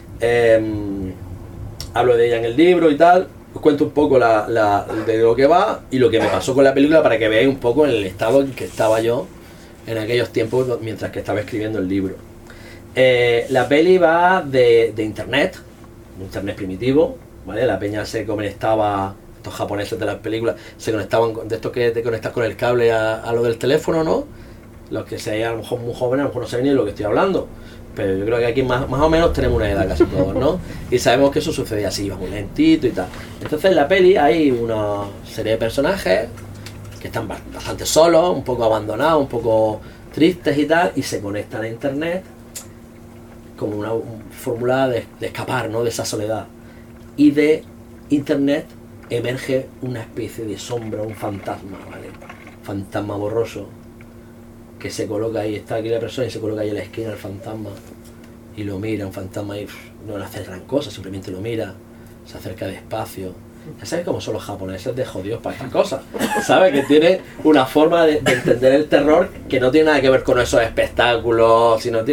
Speaker 3: Hablo de ella en el libro y tal. Os cuento un poco de lo que va y lo que me pasó con la película, para que veáis un poco el estado en que estaba yo en aquellos tiempos mientras que estaba escribiendo el libro. La peli va de internet, un internet primitivo, ¿vale? La peña se conectaba, estos japoneses de las películas, se conectaban de estos que te conectas con el cable a lo del teléfono, ¿no? Los que sean a lo mejor muy jóvenes, a lo mejor no saben ni de lo que estoy hablando, pero yo creo que aquí más o menos tenemos una edad casi todos, ¿no? Y sabemos que eso sucedía así, iba muy lentito y tal. Entonces en la peli hay una serie de personajes que están bastante solos, un poco abandonados, un poco tristes y tal, y se conectan a internet como una fórmula de escapar, ¿no? De esa soledad. Y de internet emerge una especie de sombra, un fantasma, ¿vale? Fantasma borroso, que se coloca ahí, está aquí la persona y se coloca ahí en la esquina el fantasma, y lo mira, un fantasma, y no le hace gran cosa, simplemente lo mira, se acerca despacio. Ya sabes cómo son los japoneses de jodidos para estas cosas, ¿sabes? Que tiene una forma de entender el terror que no tiene nada que ver con esos espectáculos, sino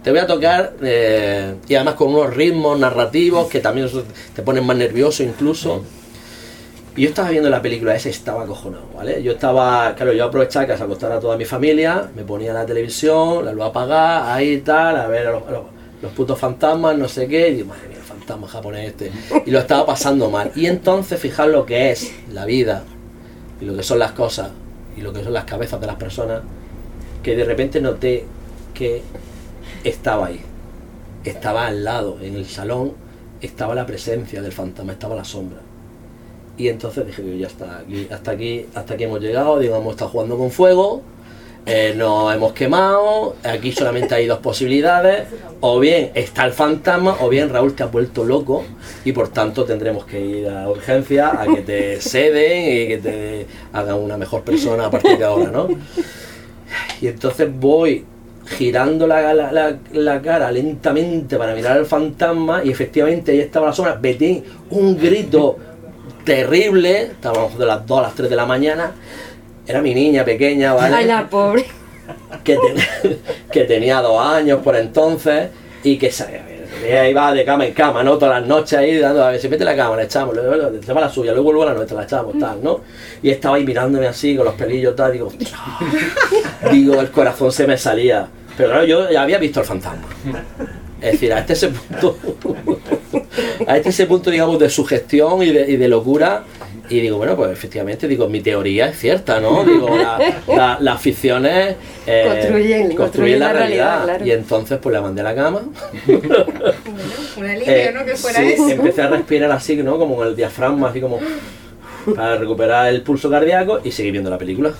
Speaker 3: te voy a tocar, y además con unos ritmos narrativos que también te ponen más nervioso incluso. Y yo estaba viendo la película esa y estaba acojonado, ¿vale? Yo aprovechaba que se acostara toda mi familia, me ponía la televisión, la luz apagada, ahí tal, a ver a los putos fantasmas, no sé qué, y digo, madre mía, el fantasma japonés este. Y lo estaba pasando mal. Y entonces, fijar lo que es la vida, y lo que son las cosas, y lo que son las cabezas de las personas, que de repente noté que estaba ahí, estaba al lado, en el salón, estaba la presencia del fantasma, estaba la sombra. Y entonces dije, ya está, hasta aquí hemos llegado, digo, hemos estado jugando con fuego, nos hemos quemado, aquí solamente hay dos posibilidades, o bien está el fantasma, o bien Raúl te ha vuelto loco, y por tanto tendremos que ir a urgencia a que te seden y que te hagan una mejor persona a partir de ahora, ¿no? Y entonces voy girando la cara lentamente para mirar al fantasma, y efectivamente ahí estaba la sombra, metí un grito terrible, estábamos de las 2 a las 3 de la mañana, era mi niña pequeña, ¿vale?
Speaker 1: Ay, la pobre.
Speaker 3: Que tenía 2 años por entonces, y que iba de cama en cama, ¿no? Todas las noches ahí dando, a ver, si mete la cama, la echamos, luego se va la suya, luego vuelvo a la nuestra, la echamos, tal, ¿no? Y estaba ahí mirándome así, con los pelillos, tal, digo, el corazón se me salía. Pero claro, yo ya había visto el fantasma. Es decir, a ese punto, digamos, de sugestión y de locura. Y digo, bueno, pues efectivamente, digo, mi teoría es cierta, ¿no? Digo, las ficciones construyen la realidad. Claro. Y entonces, pues la mandé a la cama.
Speaker 4: Bueno, un alivio, ¿no? Que fuera eso.
Speaker 3: Empecé a respirar así, ¿no? Como con el diafragma, así como para recuperar el pulso cardíaco, y seguí viendo la película.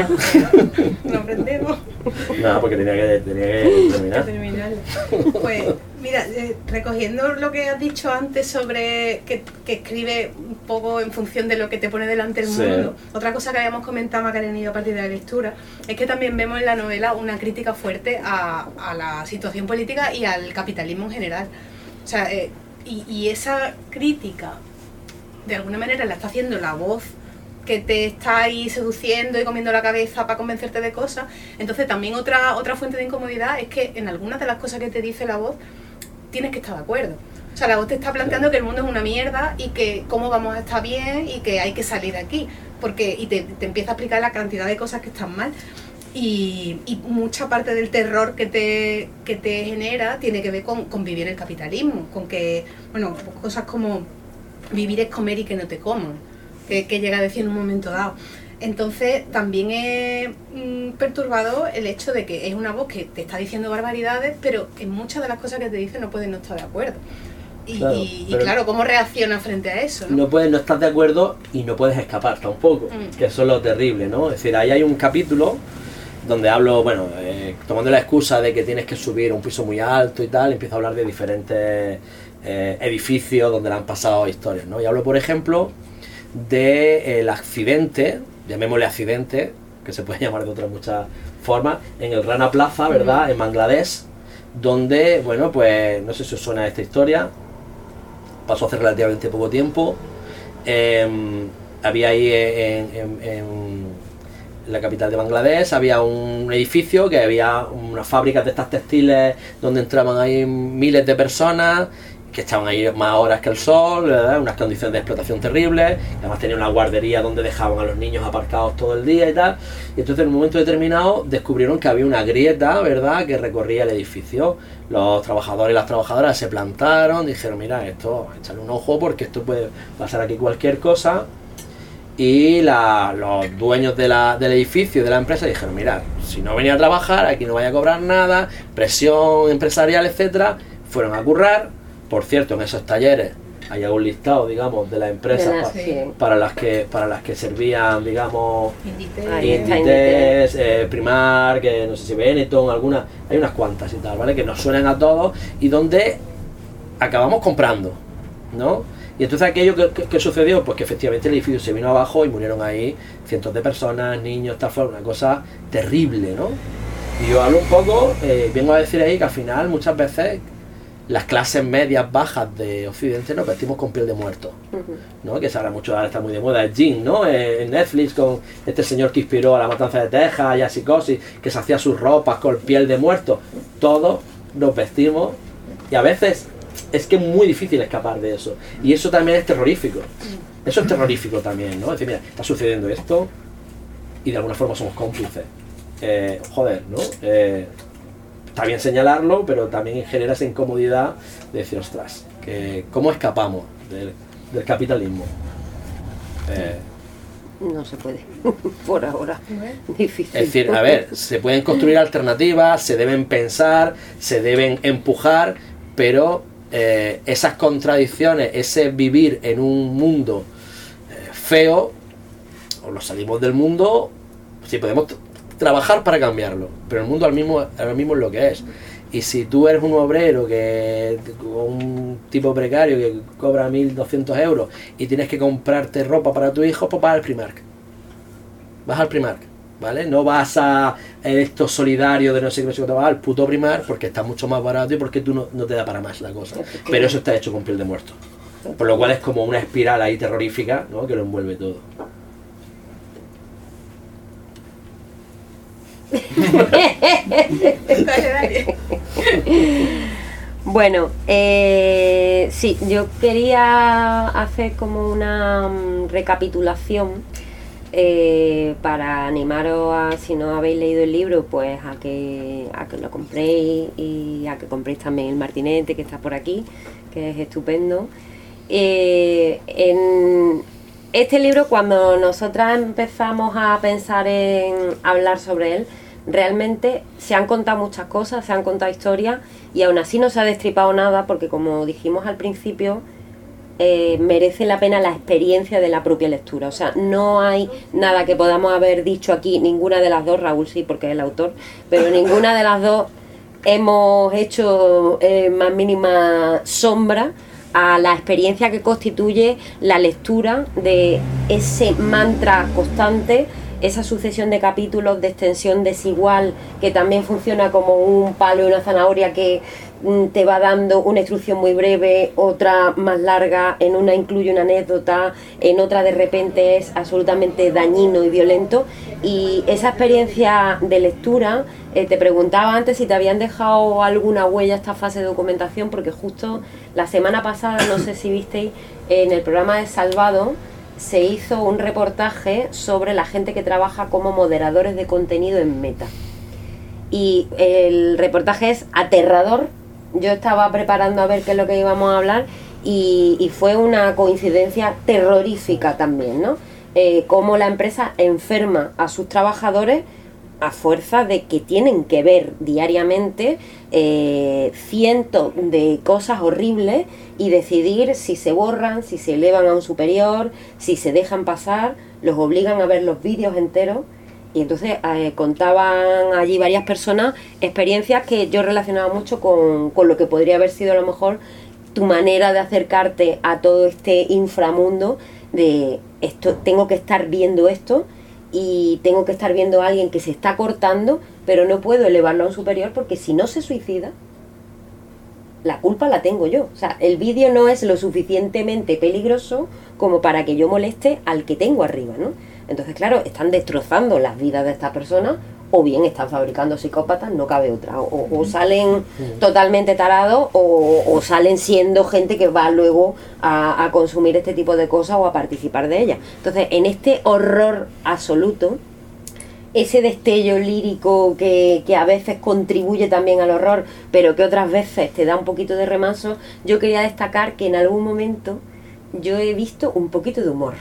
Speaker 4: No aprendemos.
Speaker 3: Nada, porque tenía que terminar.
Speaker 4: Pues mira, recogiendo lo que has dicho antes sobre que escribe un poco en función de lo que te pone delante el mundo, otra cosa que habíamos comentado Macarena y yo a partir de la lectura es que también vemos en la novela una crítica fuerte a la situación política y al capitalismo en general. O sea, y esa crítica de alguna manera la está haciendo la voz que te está ahí seduciendo y comiendo la cabeza para convencerte de cosas. Entonces también otra fuente de incomodidad es que en algunas de las cosas que te dice la voz tienes que estar de acuerdo. O sea, la voz te está planteando que el mundo es una mierda y que cómo vamos a estar bien y que hay que salir de aquí, y te empieza a explicar la cantidad de cosas que están mal. Y mucha parte del terror que te genera tiene que ver con vivir el capitalismo, con que, bueno, cosas como vivir es comer y que no te coman, que llega a decir en un momento dado. Entonces también es perturbador el hecho de que es una voz que te está diciendo barbaridades, pero en muchas de las cosas que te dice no puedes no estar de acuerdo. Y claro, ¿cómo reaccionas frente a eso? No
Speaker 3: puedes no estar de acuerdo y no puedes escapar tampoco, que eso es lo terrible, ¿no? Es decir, ahí hay un capítulo donde hablo, bueno, tomando la excusa de que tienes que subir a un piso muy alto y tal, empiezo a hablar de diferentes edificios donde le han pasado historias, ¿no? Y hablo, por ejemplo, del accidente, llamémosle accidente, que se puede llamar de otras muchas formas, en el Rana Plaza, ¿verdad?, en Bangladesh, donde, bueno, pues, no sé si os suena esta historia, pasó hace relativamente poco tiempo, había ahí en la capital de Bangladesh, había un edificio que había unas fábricas de estas textiles donde entraban ahí miles de personas, que estaban ahí más horas que el sol, ¿verdad? Unas condiciones de explotación terribles, además tenían una guardería donde dejaban a los niños aparcados todo el día y tal, y entonces en un momento determinado descubrieron que había una grieta, ¿verdad?, que recorría el edificio. Los trabajadores y las trabajadoras se plantaron, dijeron, mira, esto, échale un ojo porque esto puede pasar aquí cualquier cosa, y los dueños del edificio, de la empresa, dijeron, mira, si no venía a trabajar, aquí no vaya a cobrar nada, presión empresarial, etcétera. Fueron a currar. Por cierto, en esos talleres hay algún listado, digamos, de las empresas para las que servían, digamos, Inditex, Primark, que no sé si Benetton, algunas, hay unas cuantas y tal, ¿vale?, que nos suenan a todos y donde acabamos comprando, ¿no? Y entonces aquello que sucedió, pues que efectivamente el edificio se vino abajo y murieron ahí cientos de personas, niños, tal, fue una cosa terrible, ¿no? Y yo hablo un poco, vengo a decir ahí que al final muchas veces las clases medias bajas de Occidente nos vestimos con piel de muerto, ¿no? Que se habla mucho, ahora está muy de moda el Jin, ¿no? En Netflix, con este señor que inspiró a La Matanza de Texas y a Psicosis, que se hacía sus ropas con piel de muerto. Todos nos vestimos y a veces es que es muy difícil escapar de eso. Y eso también es terrorífico. Eso es terrorífico también, ¿no? Es decir, mira, está sucediendo esto y de alguna forma somos cómplices. Joder, ¿no? Está bien señalarlo, pero también genera esa incomodidad de decir, ostras, ¿cómo escapamos del capitalismo?
Speaker 1: No se puede, por ahora. Difícil.
Speaker 3: Es decir, a ver, se pueden construir alternativas, se deben pensar, se deben empujar, pero esas contradicciones, ese vivir en un mundo feo, o lo salimos del mundo, sí podemos trabajar para cambiarlo, pero el mundo ahora mismo es lo que es. Y si tú eres un obrero, un tipo precario que cobra 1.200 euros y tienes que comprarte ropa para tu hijo, pues vas al Primark. Vas al Primark, ¿vale? No vas a esto solidario de no sé qué, te vas al puto Primark porque está mucho más barato y porque tú no te da para más la cosa. Pero eso está hecho con piel de muerto. Por lo cual es como una espiral ahí terrorífica, ¿no? Que lo envuelve todo.
Speaker 1: Bueno, sí, yo quería hacer como una recapitulación para animaros a, si no habéis leído el libro, pues a que lo compréis y a que compréis también el Martinete que está por aquí, que es estupendo. En este libro, cuando nosotras empezamos a pensar en hablar sobre él, realmente se han contado muchas cosas, se han contado historias y aún así no se ha destripado nada porque, como dijimos al principio, merece la pena la experiencia de la propia lectura. O sea, no hay nada que podamos haber dicho aquí, ninguna de las dos, Raúl sí porque es el autor, pero ninguna de las dos hemos hecho más mínima sombra a la experiencia que constituye la lectura de ese mantra constante, esa sucesión de capítulos de extensión desigual que también funciona como un palo y una zanahoria que te va dando una instrucción muy breve, otra más larga, en una incluye una anécdota, en otra de repente es absolutamente dañino y violento. Y esa experiencia de lectura, te preguntaba antes si te habían dejado alguna huella esta fase de documentación, porque justo la semana pasada, no sé si visteis, en el programa de Salvado se hizo un reportaje sobre la gente que trabaja como moderadores de contenido en Meta. Y el reportaje es aterrador. Yo estaba preparando a ver qué es lo que íbamos a hablar y fue una coincidencia terrorífica también, ¿no? Cómo la empresa enferma a sus trabajadores a fuerza de que tienen que ver diariamente cientos de cosas horribles y decidir si se borran, si se elevan a un superior, si se dejan pasar, los obligan a ver los vídeos enteros. Y entonces contaban allí varias personas experiencias que yo relacionaba mucho con lo que podría haber sido a lo mejor tu manera de acercarte a todo este inframundo de esto, tengo que estar viendo esto y tengo que estar viendo a alguien que se está cortando, pero no puedo elevarlo a un superior porque si no se suicida, la culpa la tengo yo. O sea, el vídeo no es lo suficientemente peligroso como para que yo moleste al que tengo arriba, ¿no? Entonces, claro, están destrozando las vidas de estas personas o bien están fabricando psicópatas, no cabe otra. O salen totalmente tarados o salen siendo gente que va luego a consumir este tipo de cosas o a participar de ellas. Entonces, en este horror absoluto, ese destello lírico que a veces contribuye también al horror, pero que otras veces te da un poquito de remanso, yo quería destacar que en algún momento yo he visto un poquito de humor.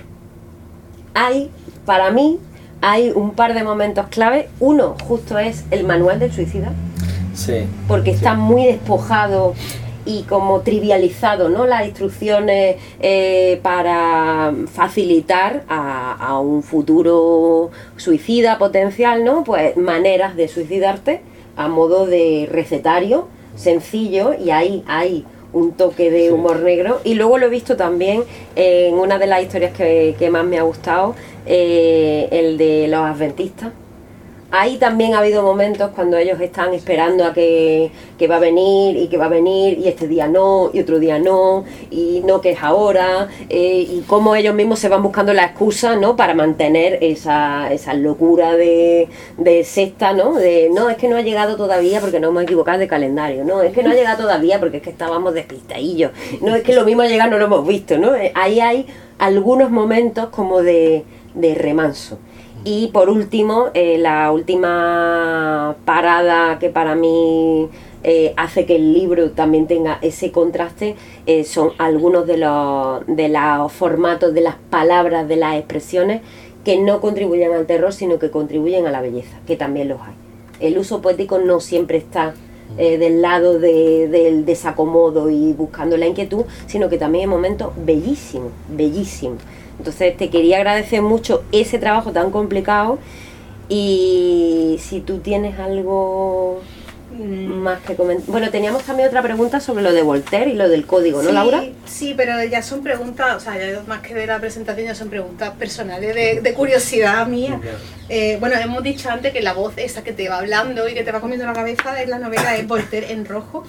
Speaker 1: Para mí, hay un par de momentos clave. Uno, justo es el manual del suicida.
Speaker 3: Sí.
Speaker 1: Porque está muy despojado y como trivializado, ¿no? Las instrucciones para facilitar a un futuro suicida potencial, ¿no? Pues maneras de suicidarte a modo de recetario sencillo, y ahí hay un toque de humor negro. Y luego lo he visto también en una de las historias que más me ha gustado, el de los adventistas. ahí también ha habido momentos cuando ellos están esperando a que va a venir y que va a venir y este día no y otro día no y no que es ahora, y cómo ellos mismos se van buscando la excusa, ¿no?, para mantener esa locura de sexta, ¿no?, de no, es que no ha llegado todavía porque nos hemos equivocado de calendario, no, es que no ha llegado todavía porque es que estábamos despistadillos, no, es que lo mismo ha llegado, no lo hemos visto, ¿no? Ahí hay algunos momentos como de remanso. Y por último, la última parada que para mí hace que el libro también tenga ese contraste, son algunos de los formatos, de las palabras, de las expresiones que no contribuyen al terror, sino que contribuyen a la belleza, que también los hay. El uso poético no siempre está del lado del desacomodo y buscando la inquietud, sino que también hay momentos bellísimos, bellísimos. Entonces te quería agradecer mucho ese trabajo tan complicado, y si tú tienes algo más que comentar. Bueno, teníamos también otra pregunta sobre lo de Voltaire y lo del código, ¿no,
Speaker 4: sí,
Speaker 1: Laura?
Speaker 4: Sí, pero ya son preguntas, o sea, ya más que de la presentación, ya son preguntas personales de curiosidad mía. Bueno, hemos dicho antes que la voz esa que te va hablando y que te va comiendo la cabeza en la novela es Voltaire en rojo,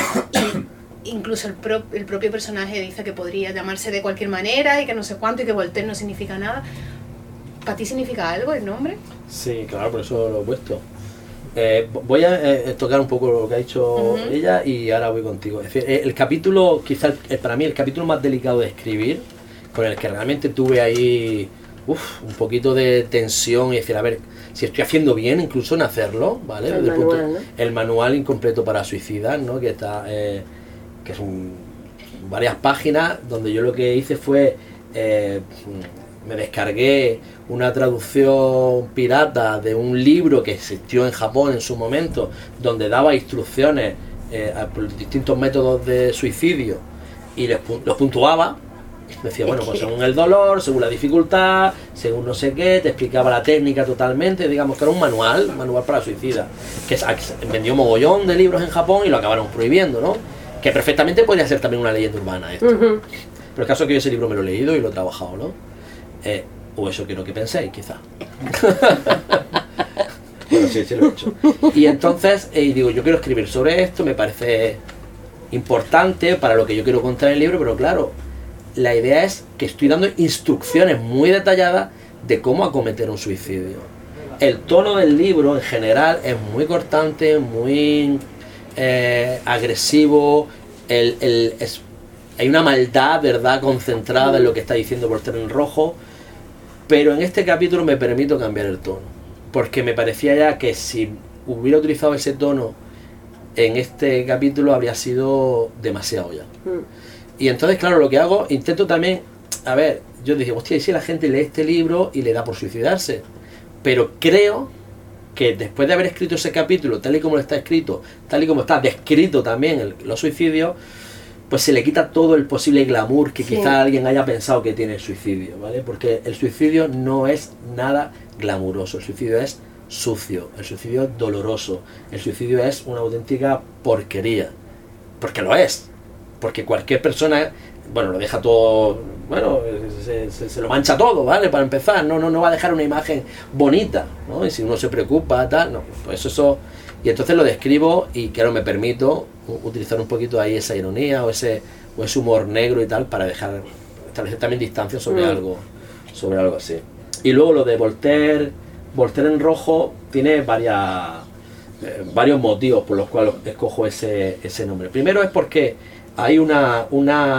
Speaker 4: y incluso el propio personaje dice que podría llamarse de cualquier manera y que no sé cuánto, y que Voltaire no significa nada. ¿Para ti significa algo el nombre?
Speaker 3: Sí, claro, por eso lo he puesto. Voy a tocar un poco lo que ha dicho ella y ahora voy contigo. Es decir, el capítulo, quizás para mí el capítulo más delicado de escribir, con el que realmente tuve ahí un poquito de tensión y decir, a ver, si estoy haciendo bien incluso en hacerlo, ¿vale? El manual incompleto para suicidas, ¿no?, que está, que son varias páginas, donde yo lo que hice fue, me descargué una traducción pirata de un libro que existió en Japón en su momento, donde daba instrucciones por distintos métodos de suicidio y los puntuaba. Decía, bueno, pues según el dolor, según la dificultad, según no sé qué, te explicaba la técnica totalmente, digamos que era un manual para suicida, que vendió mogollón de libros en Japón y lo acabaron prohibiendo, ¿no? Que perfectamente podría ser también una leyenda urbana esto. Pero el caso es que yo ese libro me lo he leído y lo he trabajado, ¿no? O eso quiero que penséis, quizá. Bueno, sí, lo he hecho. Y entonces, digo, yo quiero escribir sobre esto, me parece importante para lo que yo quiero contar en el libro, pero claro, la idea es que estoy dando instrucciones muy detalladas de cómo acometer un suicidio. El tono del libro en general es muy cortante, muy agresivo, hay una maldad, ¿verdad?, concentrada en lo que está diciendo Voltaire en rojo, pero en este capítulo me permito cambiar el tono, porque me parecía ya que si hubiera utilizado ese tono en este capítulo habría sido demasiado ya. Y entonces, claro, lo que hago, intento también, a ver, yo dije, hostia, ¿y si la gente lee este libro y le da por suicidarse? Pero creo que después de haber escrito ese capítulo, tal y como está escrito, tal y como está descrito también los suicidios, pues se le quita todo el posible glamour que quizá alguien haya pensado que tiene el suicidio, ¿vale? Porque el suicidio no es nada glamuroso, el suicidio es sucio, el suicidio es doloroso, el suicidio es una auténtica porquería, porque lo es, porque cualquier persona, bueno, lo deja todo, bueno, se lo mancha todo, ¿vale? Para empezar, no va a dejar una imagen bonita, ¿no? Y si uno se preocupa, tal, no, pues eso, y entonces lo describo y claro, me permito utilizar un poquito ahí esa ironía o ese humor negro y tal para establecer también distancia sobre algo así. Y luego lo de Voltaire en rojo tiene varios motivos por los cuales escojo ese nombre. Primero es porque hay una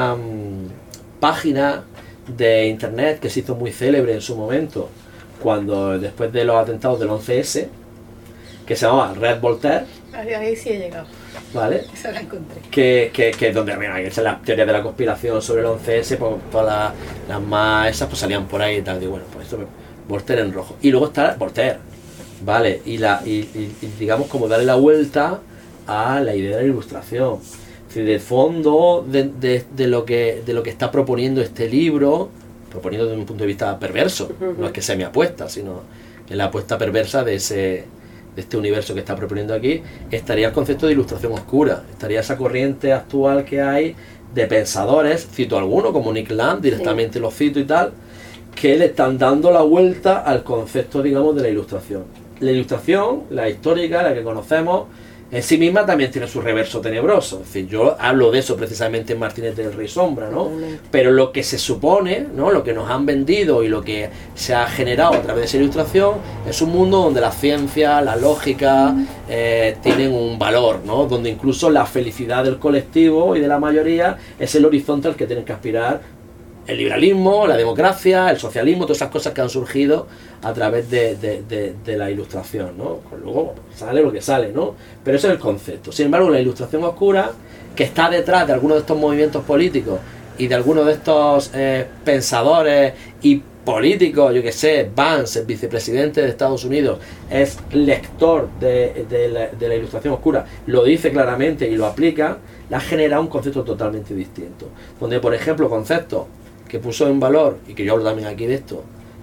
Speaker 3: página de internet que se hizo muy célebre en su momento, después de los atentados del 11S, que se llamaba Red Voltaire.
Speaker 4: Ahí sí he llegado.
Speaker 3: ¿Vale?
Speaker 4: Esa la encontré.
Speaker 3: Que donde las teorías de la conspiración sobre el 11S, pues todas las más esas pues salían por ahí y tal. Digo, bueno, pues esto Voltaire en rojo. Y luego está Voltaire, ¿vale? Y digamos como darle la vuelta a la idea de la ilustración. Es decir, de fondo de lo que está proponiendo este libro, proponiendo desde un punto de vista perverso, no es que sea mi apuesta, sino en la apuesta perversa de este universo que está proponiendo aquí, estaría el concepto de ilustración oscura, estaría esa corriente actual que hay de pensadores, cito alguno como Nick Land, directamente sí, lo cito y tal, que le están dando la vuelta al concepto, digamos, de la ilustración, la ilustración, la histórica, la que conocemos, en sí misma también tiene su reverso tenebroso. Es decir, yo hablo de eso precisamente en Martínez del Rey Sombra, ¿no? Pero lo que se supone, ¿no? Lo que nos han vendido y lo que se ha generado a través de esa ilustración es un mundo donde la ciencia, la lógica tienen un valor, ¿no? Donde incluso la felicidad del colectivo y de la mayoría es el horizonte al que tienen que aspirar el liberalismo, la democracia, el socialismo, todas esas cosas que han surgido a través de la ilustración, ¿no? Pues luego sale lo que sale, ¿no? Pero ese es el concepto. Sin embargo, la ilustración oscura, que está detrás de algunos de estos movimientos políticos y de algunos de estos pensadores y políticos, yo que sé, Vance, el vicepresidente de Estados Unidos, es lector de la ilustración oscura, lo dice claramente y lo aplica, le ha generado un concepto totalmente distinto. Donde, por ejemplo, conceptos que puso en valor, y que yo hablo también aquí de esto,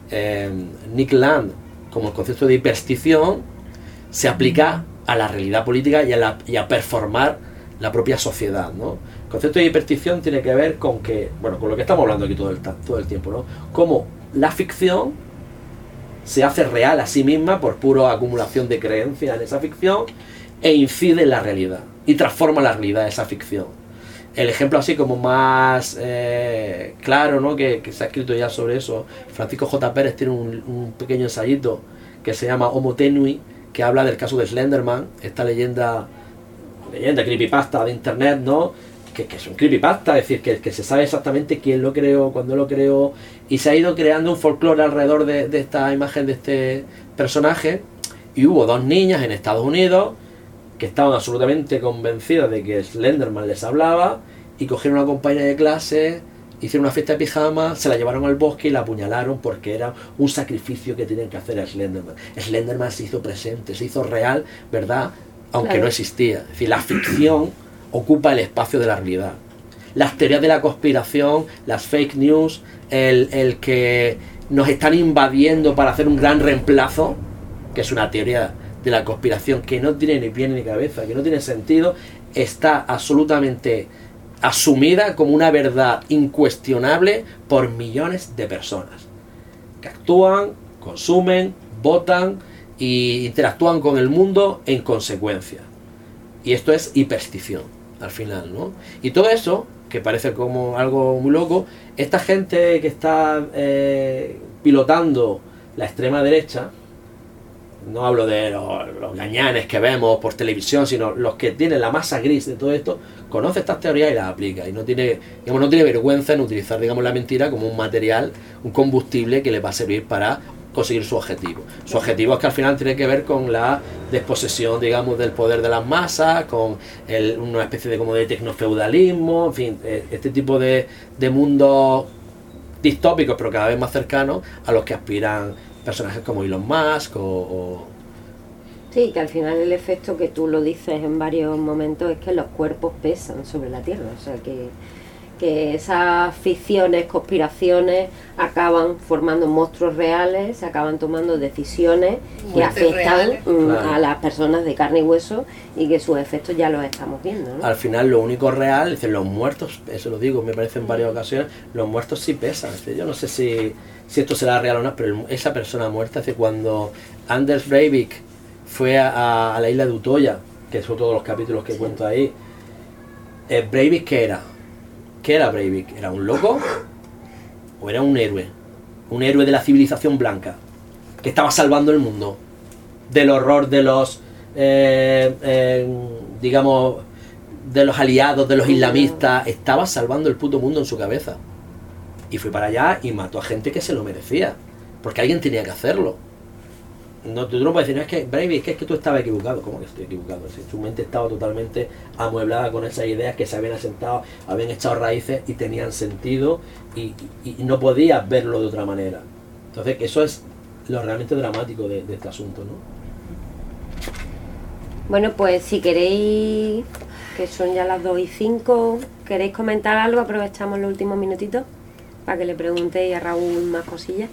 Speaker 3: Nick Land, como el concepto de hiperstición, se aplica a la realidad política y a performar la propia sociedad, ¿no? El concepto de hiperstición tiene que ver con que, bueno, con lo que estamos hablando aquí todo el tiempo, ¿no? Cómo la ficción se hace real a sí misma por pura acumulación de creencias en esa ficción e incide en la realidad y transforma la realidad de esa ficción. El ejemplo así como más claro, ¿no? que se ha escrito ya sobre eso, Francisco J. Pérez tiene un pequeño ensayito que se llama Homo Tenui, que habla del caso de Slenderman, esta leyenda creepypasta de internet, ¿no? Que es un creepypasta, es decir, que se sabe exactamente quién lo creó, cuándo lo creó, y se ha ido creando un folclore alrededor de esta imagen de este personaje, y hubo dos niñas en Estados Unidos que estaban absolutamente convencidas de que Slenderman les hablaba, y cogieron a una compañera de clase, hicieron una fiesta de pijama, se la llevaron al bosque y la apuñalaron porque era un sacrificio que tenían que hacer a Slenderman. Slenderman se hizo presente, se hizo real, ¿verdad? Aunque claro, no existía. Es decir, la ficción ocupa el espacio de la realidad. Las teorías de la conspiración, las fake news, el que nos están invadiendo para hacer un gran reemplazo, que es una teoría de la conspiración que no tiene ni pie ni cabeza, que no tiene sentido, está absolutamente asumida como una verdad incuestionable por millones de personas que actúan, consumen, votan e interactúan con el mundo en consecuencia. Y esto es hiperstición, al final, ¿no? Y todo eso, que parece como algo muy loco, esta gente que está pilotando la extrema derecha, no hablo de los gañanes que vemos por televisión, sino los que tienen la masa gris de todo esto, conoce estas teorías y las aplica, y no tiene vergüenza en utilizar, digamos, la mentira como un material, un combustible que le va a servir para conseguir su objetivo. Su objetivo es que al final tiene que ver con la desposesión, digamos, del poder de las masas, con una especie de como de tecnofeudalismo, en fin, este tipo de mundos distópicos, pero cada vez más cercanos a los que aspiran personajes como Elon Musk
Speaker 1: Sí, que al final el efecto, que tú lo dices en varios momentos, es que los cuerpos pesan sobre la Tierra, o sea que esas ficciones, conspiraciones acaban formando monstruos reales, se acaban tomando decisiones que afectan a las personas de carne y hueso, y que sus efectos ya los estamos viendo, ¿no?
Speaker 3: Al final lo único real, es decir, los muertos, eso lo digo, me parece en varias ocasiones, los muertos sí pesan. Es decir, yo no sé si esto será real o no, pero esa persona muerta, es decir, cuando Anders Breivik fue a la isla de Utoya, que son todos los capítulos que cuento ahí, Breivik, ¿qué era? ¿Qué era Breivik? ¿Era un loco? ¿O era un héroe? Un héroe de la civilización blanca, que estaba salvando el mundo del horror de los, digamos, de los aliados, de los islamistas. Estaba salvando el puto mundo en su cabeza. Y fue para allá y mató a gente que se lo merecía, porque alguien tenía que hacerlo. No, tú no puedes decir, no, es que Breivik, es que tú estabas equivocado. ¿Cómo que estoy equivocado? Si tu mente estaba totalmente amueblada con esas ideas que se habían asentado, habían echado raíces y tenían sentido, y no podías verlo de otra manera. Entonces, eso es lo realmente dramático de este asunto, ¿no?
Speaker 1: Bueno, pues si queréis, que son ya las 2:05, ¿queréis comentar algo? Aprovechamos los últimos minutitos para que le preguntéis a Raúl más cosillas.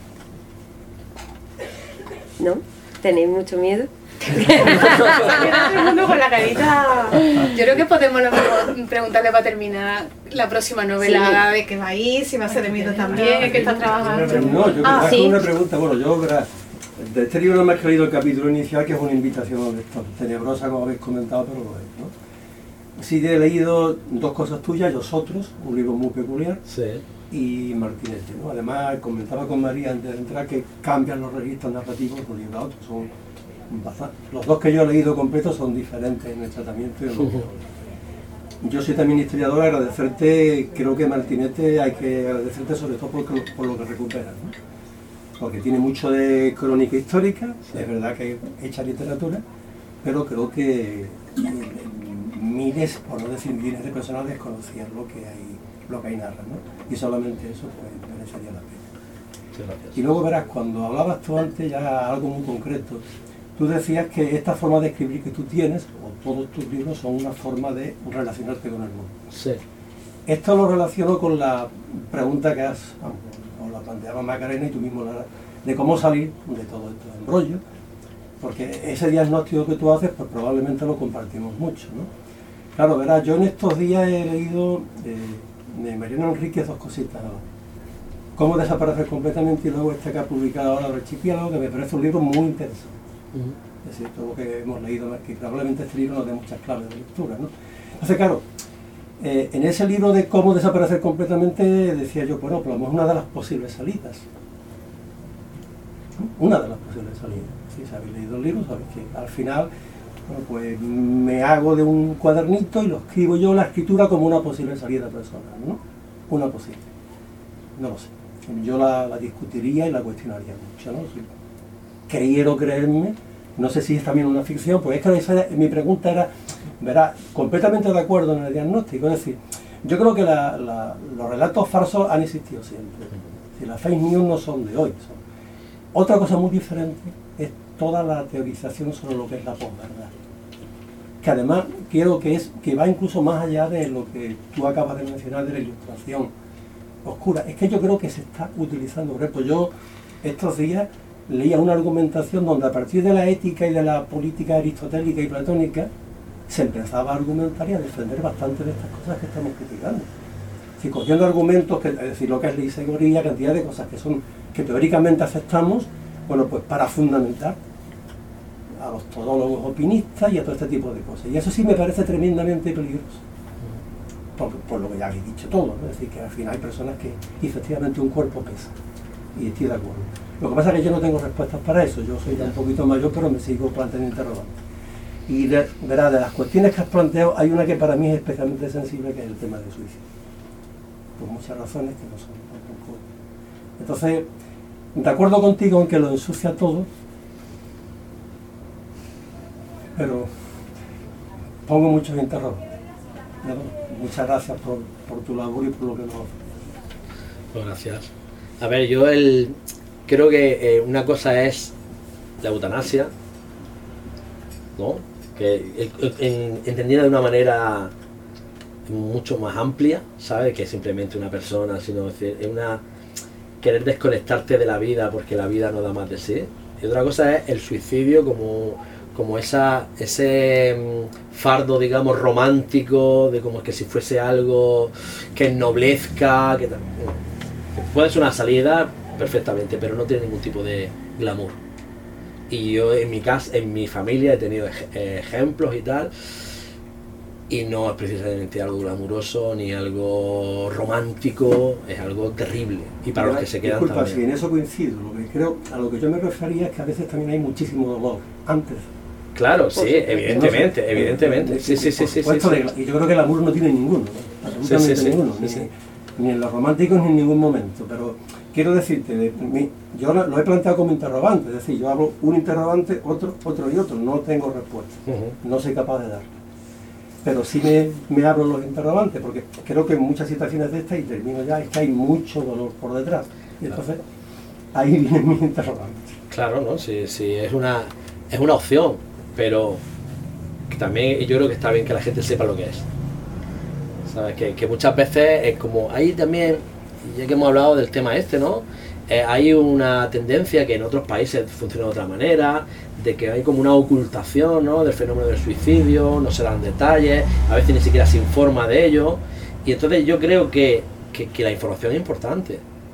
Speaker 1: ¿No? ¿Tenéis mucho miedo?
Speaker 4: Todo el mundo con la carita. Yo creo que podemos a lo mejor preguntarle para terminar la próxima novela, de qué va a ir, si va a ser de miedo también, que está trabajando.
Speaker 5: No, yo creo que una pregunta, bueno, yo, ¿verdad? De este libro no me he leído el capítulo inicial, que es una invitación al lector, tenebrosa como habéis comentado, pero lo es, ¿no? Sí he leído dos cosas tuyas, Los Otros, un libro muy peculiar,
Speaker 3: Sí.
Speaker 5: y Martinete, ¿no? Además, comentaba con María antes de entrar que cambian los registros narrativos de un libro a otro. Son los dos que yo he leído completos son diferentes en el tratamiento y en lo que yo soy también historiador, agradecerte, creo que Martinete hay que agradecerte sobre todo por lo que recuperas, ¿no? Porque tiene mucho de crónica histórica, es verdad que hecha literatura, pero creo que miles, por no decir miles de personas desconocían lo que hay narra, ¿no? Y solamente eso pues merecería la pena.
Speaker 3: Muchas gracias.
Speaker 5: Y luego verás, cuando hablabas tú antes ya algo muy concreto, tú decías que esta forma de escribir que tú tienes, o todos tus libros, son una forma de relacionarte con el mundo.
Speaker 3: Sí.
Speaker 5: Esto lo relaciono con la pregunta que o la planteaba Macarena y tú mismo, de cómo salir de todo este embrollo, porque ese diagnóstico que tú haces, pues probablemente lo compartimos mucho, ¿no? Claro, verás, yo en estos días he leído de Mariano Enríquez dos cositas, ¿no? Cómo desaparecer completamente, y luego este que ha publicado ahora El Archipiélago, que me parece un libro muy interesante. Es decir, todo lo que hemos leído, que probablemente este libro nos dé muchas claves de lectura, ¿no? Entonces, claro, en ese libro de cómo desaparecer completamente, decía yo, bueno, pues una de las posibles salidas. Una de las posibles salidas. Si habéis leído el libro, sabéis que al final, bueno, pues me hago de un cuadernito y lo escribo yo, la escritura, como una posible salida personal, ¿no? Una posible. No lo sé. Yo la discutiría y la cuestionaría mucho, ¿no? Si quiero creerme, no sé si es también una ficción, pues es que mi pregunta era, verá, completamente de acuerdo en el diagnóstico, es decir, yo creo que los relatos falsos han existido siempre, si las fake news no son de hoy. Otra cosa muy diferente es toda la teorización sobre lo que es la posverdad, que además quiero que va incluso más allá de lo que tú acabas de mencionar de la ilustración oscura. Es que yo creo que se está utilizando. Por ejemplo, yo estos días leía una argumentación donde a partir de la ética y de la política aristotélica y platónica se empezaba a argumentar y a defender bastante de estas cosas que estamos criticando. Si cogiendo argumentos, es decir, lo que es la isegoría, cantidad de cosas que teóricamente aceptamos, bueno, pues para fundamentar a los todólogos opinistas y a todo este tipo de cosas. Y eso sí me parece tremendamente peligroso. Por lo que ya habéis dicho todo, ¿no? Es decir, que al final hay personas que efectivamente un cuerpo pesa, y estoy de acuerdo. Lo que pasa es que yo no tengo respuestas para eso, yo soy ya un poquito mayor, pero me sigo planteando interrogantes. Y verá, de las cuestiones que has planteado, hay una que para mí es especialmente sensible, que es el tema del suicidio. Por muchas razones que no son tampoco. Entonces, de acuerdo contigo en que lo ensucia todo, pero pongo muchos interrogantes. Muchas gracias por tu labor y por lo que nos haces.
Speaker 3: Pues gracias. A ver, yo creo que una cosa es la eutanasia, ¿no? Que entendida de una manera mucho más amplia, ¿sabes? Que simplemente una persona, sino es querer desconectarte de la vida porque la vida no da más de sí. Y otra cosa es el suicidio como ese fardo, digamos, romántico, de como que si fuese algo que ennoblezca, que puede ser una salida perfectamente, pero no tiene ningún tipo de glamour. Y yo en mi casa, en mi familia he tenido ejemplos y tal, y no es precisamente algo glamuroso ni algo romántico, es algo terrible. Y para los que se quedan
Speaker 5: disculpa,
Speaker 3: también.
Speaker 5: si en eso coincido, a lo que yo me refería es que a veces también hay muchísimo dolor antes.
Speaker 3: Claro, sí, evidentemente. Sí.
Speaker 5: Y yo creo que el amor no tiene ninguno, ¿no? Absolutamente ninguno, ni en los románticos ni en ningún momento. Pero quiero decirte, yo lo he planteado como interrogante, es decir, yo hablo un interrogante, otro y otro, no tengo respuesta, no soy capaz de darla. Pero sí me abro los interrogantes, porque creo que en muchas situaciones de estas, y termino ya, es que hay mucho dolor por detrás. Y entonces, ahí vienen mis interrogantes.
Speaker 3: Claro, ¿no? Sí, es una opción, pero que también yo creo que está bien que la gente sepa lo que es. ¿Sabes? Que muchas veces es como, ahí también, ya que hemos hablado del tema ¿no? Hay una tendencia que en otros países funciona de otra manera, de que hay como una ocultación, ¿no? Del fenómeno del suicidio, no se dan detalles, a veces ni siquiera se informa de ello, y entonces yo creo que la información es importante,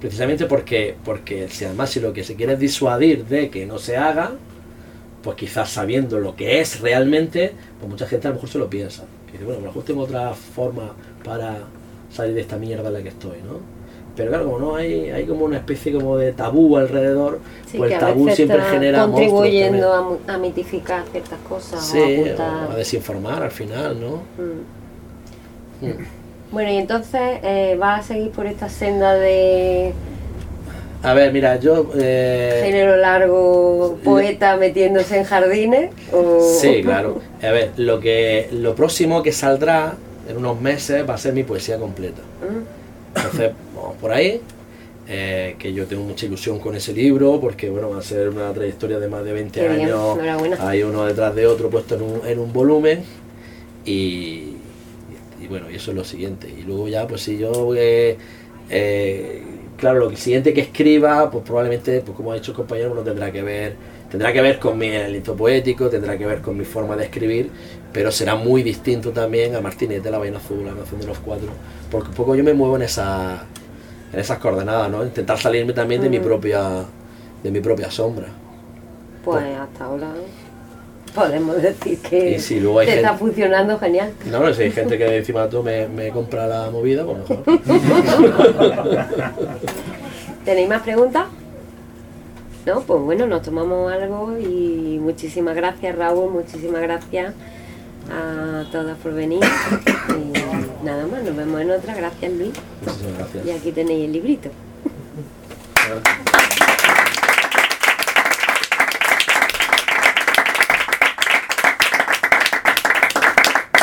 Speaker 3: precisamente porque si además si lo que se quiere es disuadir de que no se haga, pues quizás sabiendo lo que es realmente, pues mucha gente a lo mejor se lo piensa. Que dice, bueno, a lo mejor tengo otra forma para salir de esta mierda en la que estoy, ¿no? Pero claro, como no hay como una especie como de tabú alrededor,
Speaker 1: Sí,
Speaker 3: pues
Speaker 1: que
Speaker 3: el
Speaker 1: a
Speaker 3: tabú
Speaker 1: veces
Speaker 3: siempre
Speaker 1: está
Speaker 3: genera monstruos
Speaker 1: contribuyendo
Speaker 3: también.
Speaker 1: a mitificar ciertas cosas
Speaker 3: Sí,
Speaker 1: o a
Speaker 3: o
Speaker 1: ocultar.
Speaker 3: a desinformar al final, ¿no?
Speaker 1: Mm. Bueno, y entonces vas a seguir por esta senda de
Speaker 3: A ver, mira, yo...
Speaker 1: género largo, poeta metiéndose en jardines.
Speaker 3: Sí, claro. A ver, lo próximo que saldrá en unos meses va a ser mi poesía completa. Entonces, vamos por ahí. Que yo tengo mucha ilusión con ese libro porque, bueno, va a ser una trayectoria de más de 20
Speaker 1: Qué bien,
Speaker 3: años.
Speaker 1: enhorabuena.
Speaker 3: Hay uno detrás de otro puesto en un volumen. Y bueno, y eso es lo siguiente. Y luego ya, pues si yo... claro, lo siguiente que escriba, pues probablemente, pues como ha dicho el compañero, bueno, tendrá que ver con mi aliento poético, tendrá que ver con mi forma de escribir, pero será muy distinto también a Martinete, La Vaina Azul, La Canción de los Cuatro, porque un poco yo me muevo en esas coordenadas, ¿no? Intentar salirme también de mi propia sombra.
Speaker 1: Pues hasta ahora podemos decir que
Speaker 3: Y si luego hay
Speaker 1: te está
Speaker 3: gente-
Speaker 1: funcionando genial.
Speaker 3: No, si hay gente que encima de todo me compra la movida, pues mejor.
Speaker 1: ¿Tenéis más preguntas? No, pues bueno, nos tomamos algo y muchísimas gracias, Raúl, muchísimas gracias a todas por venir. Y nada más, nos vemos en otra. Gracias, Luis.
Speaker 3: Muchísimas gracias.
Speaker 1: Y aquí tenéis el librito.
Speaker 3: Gracias.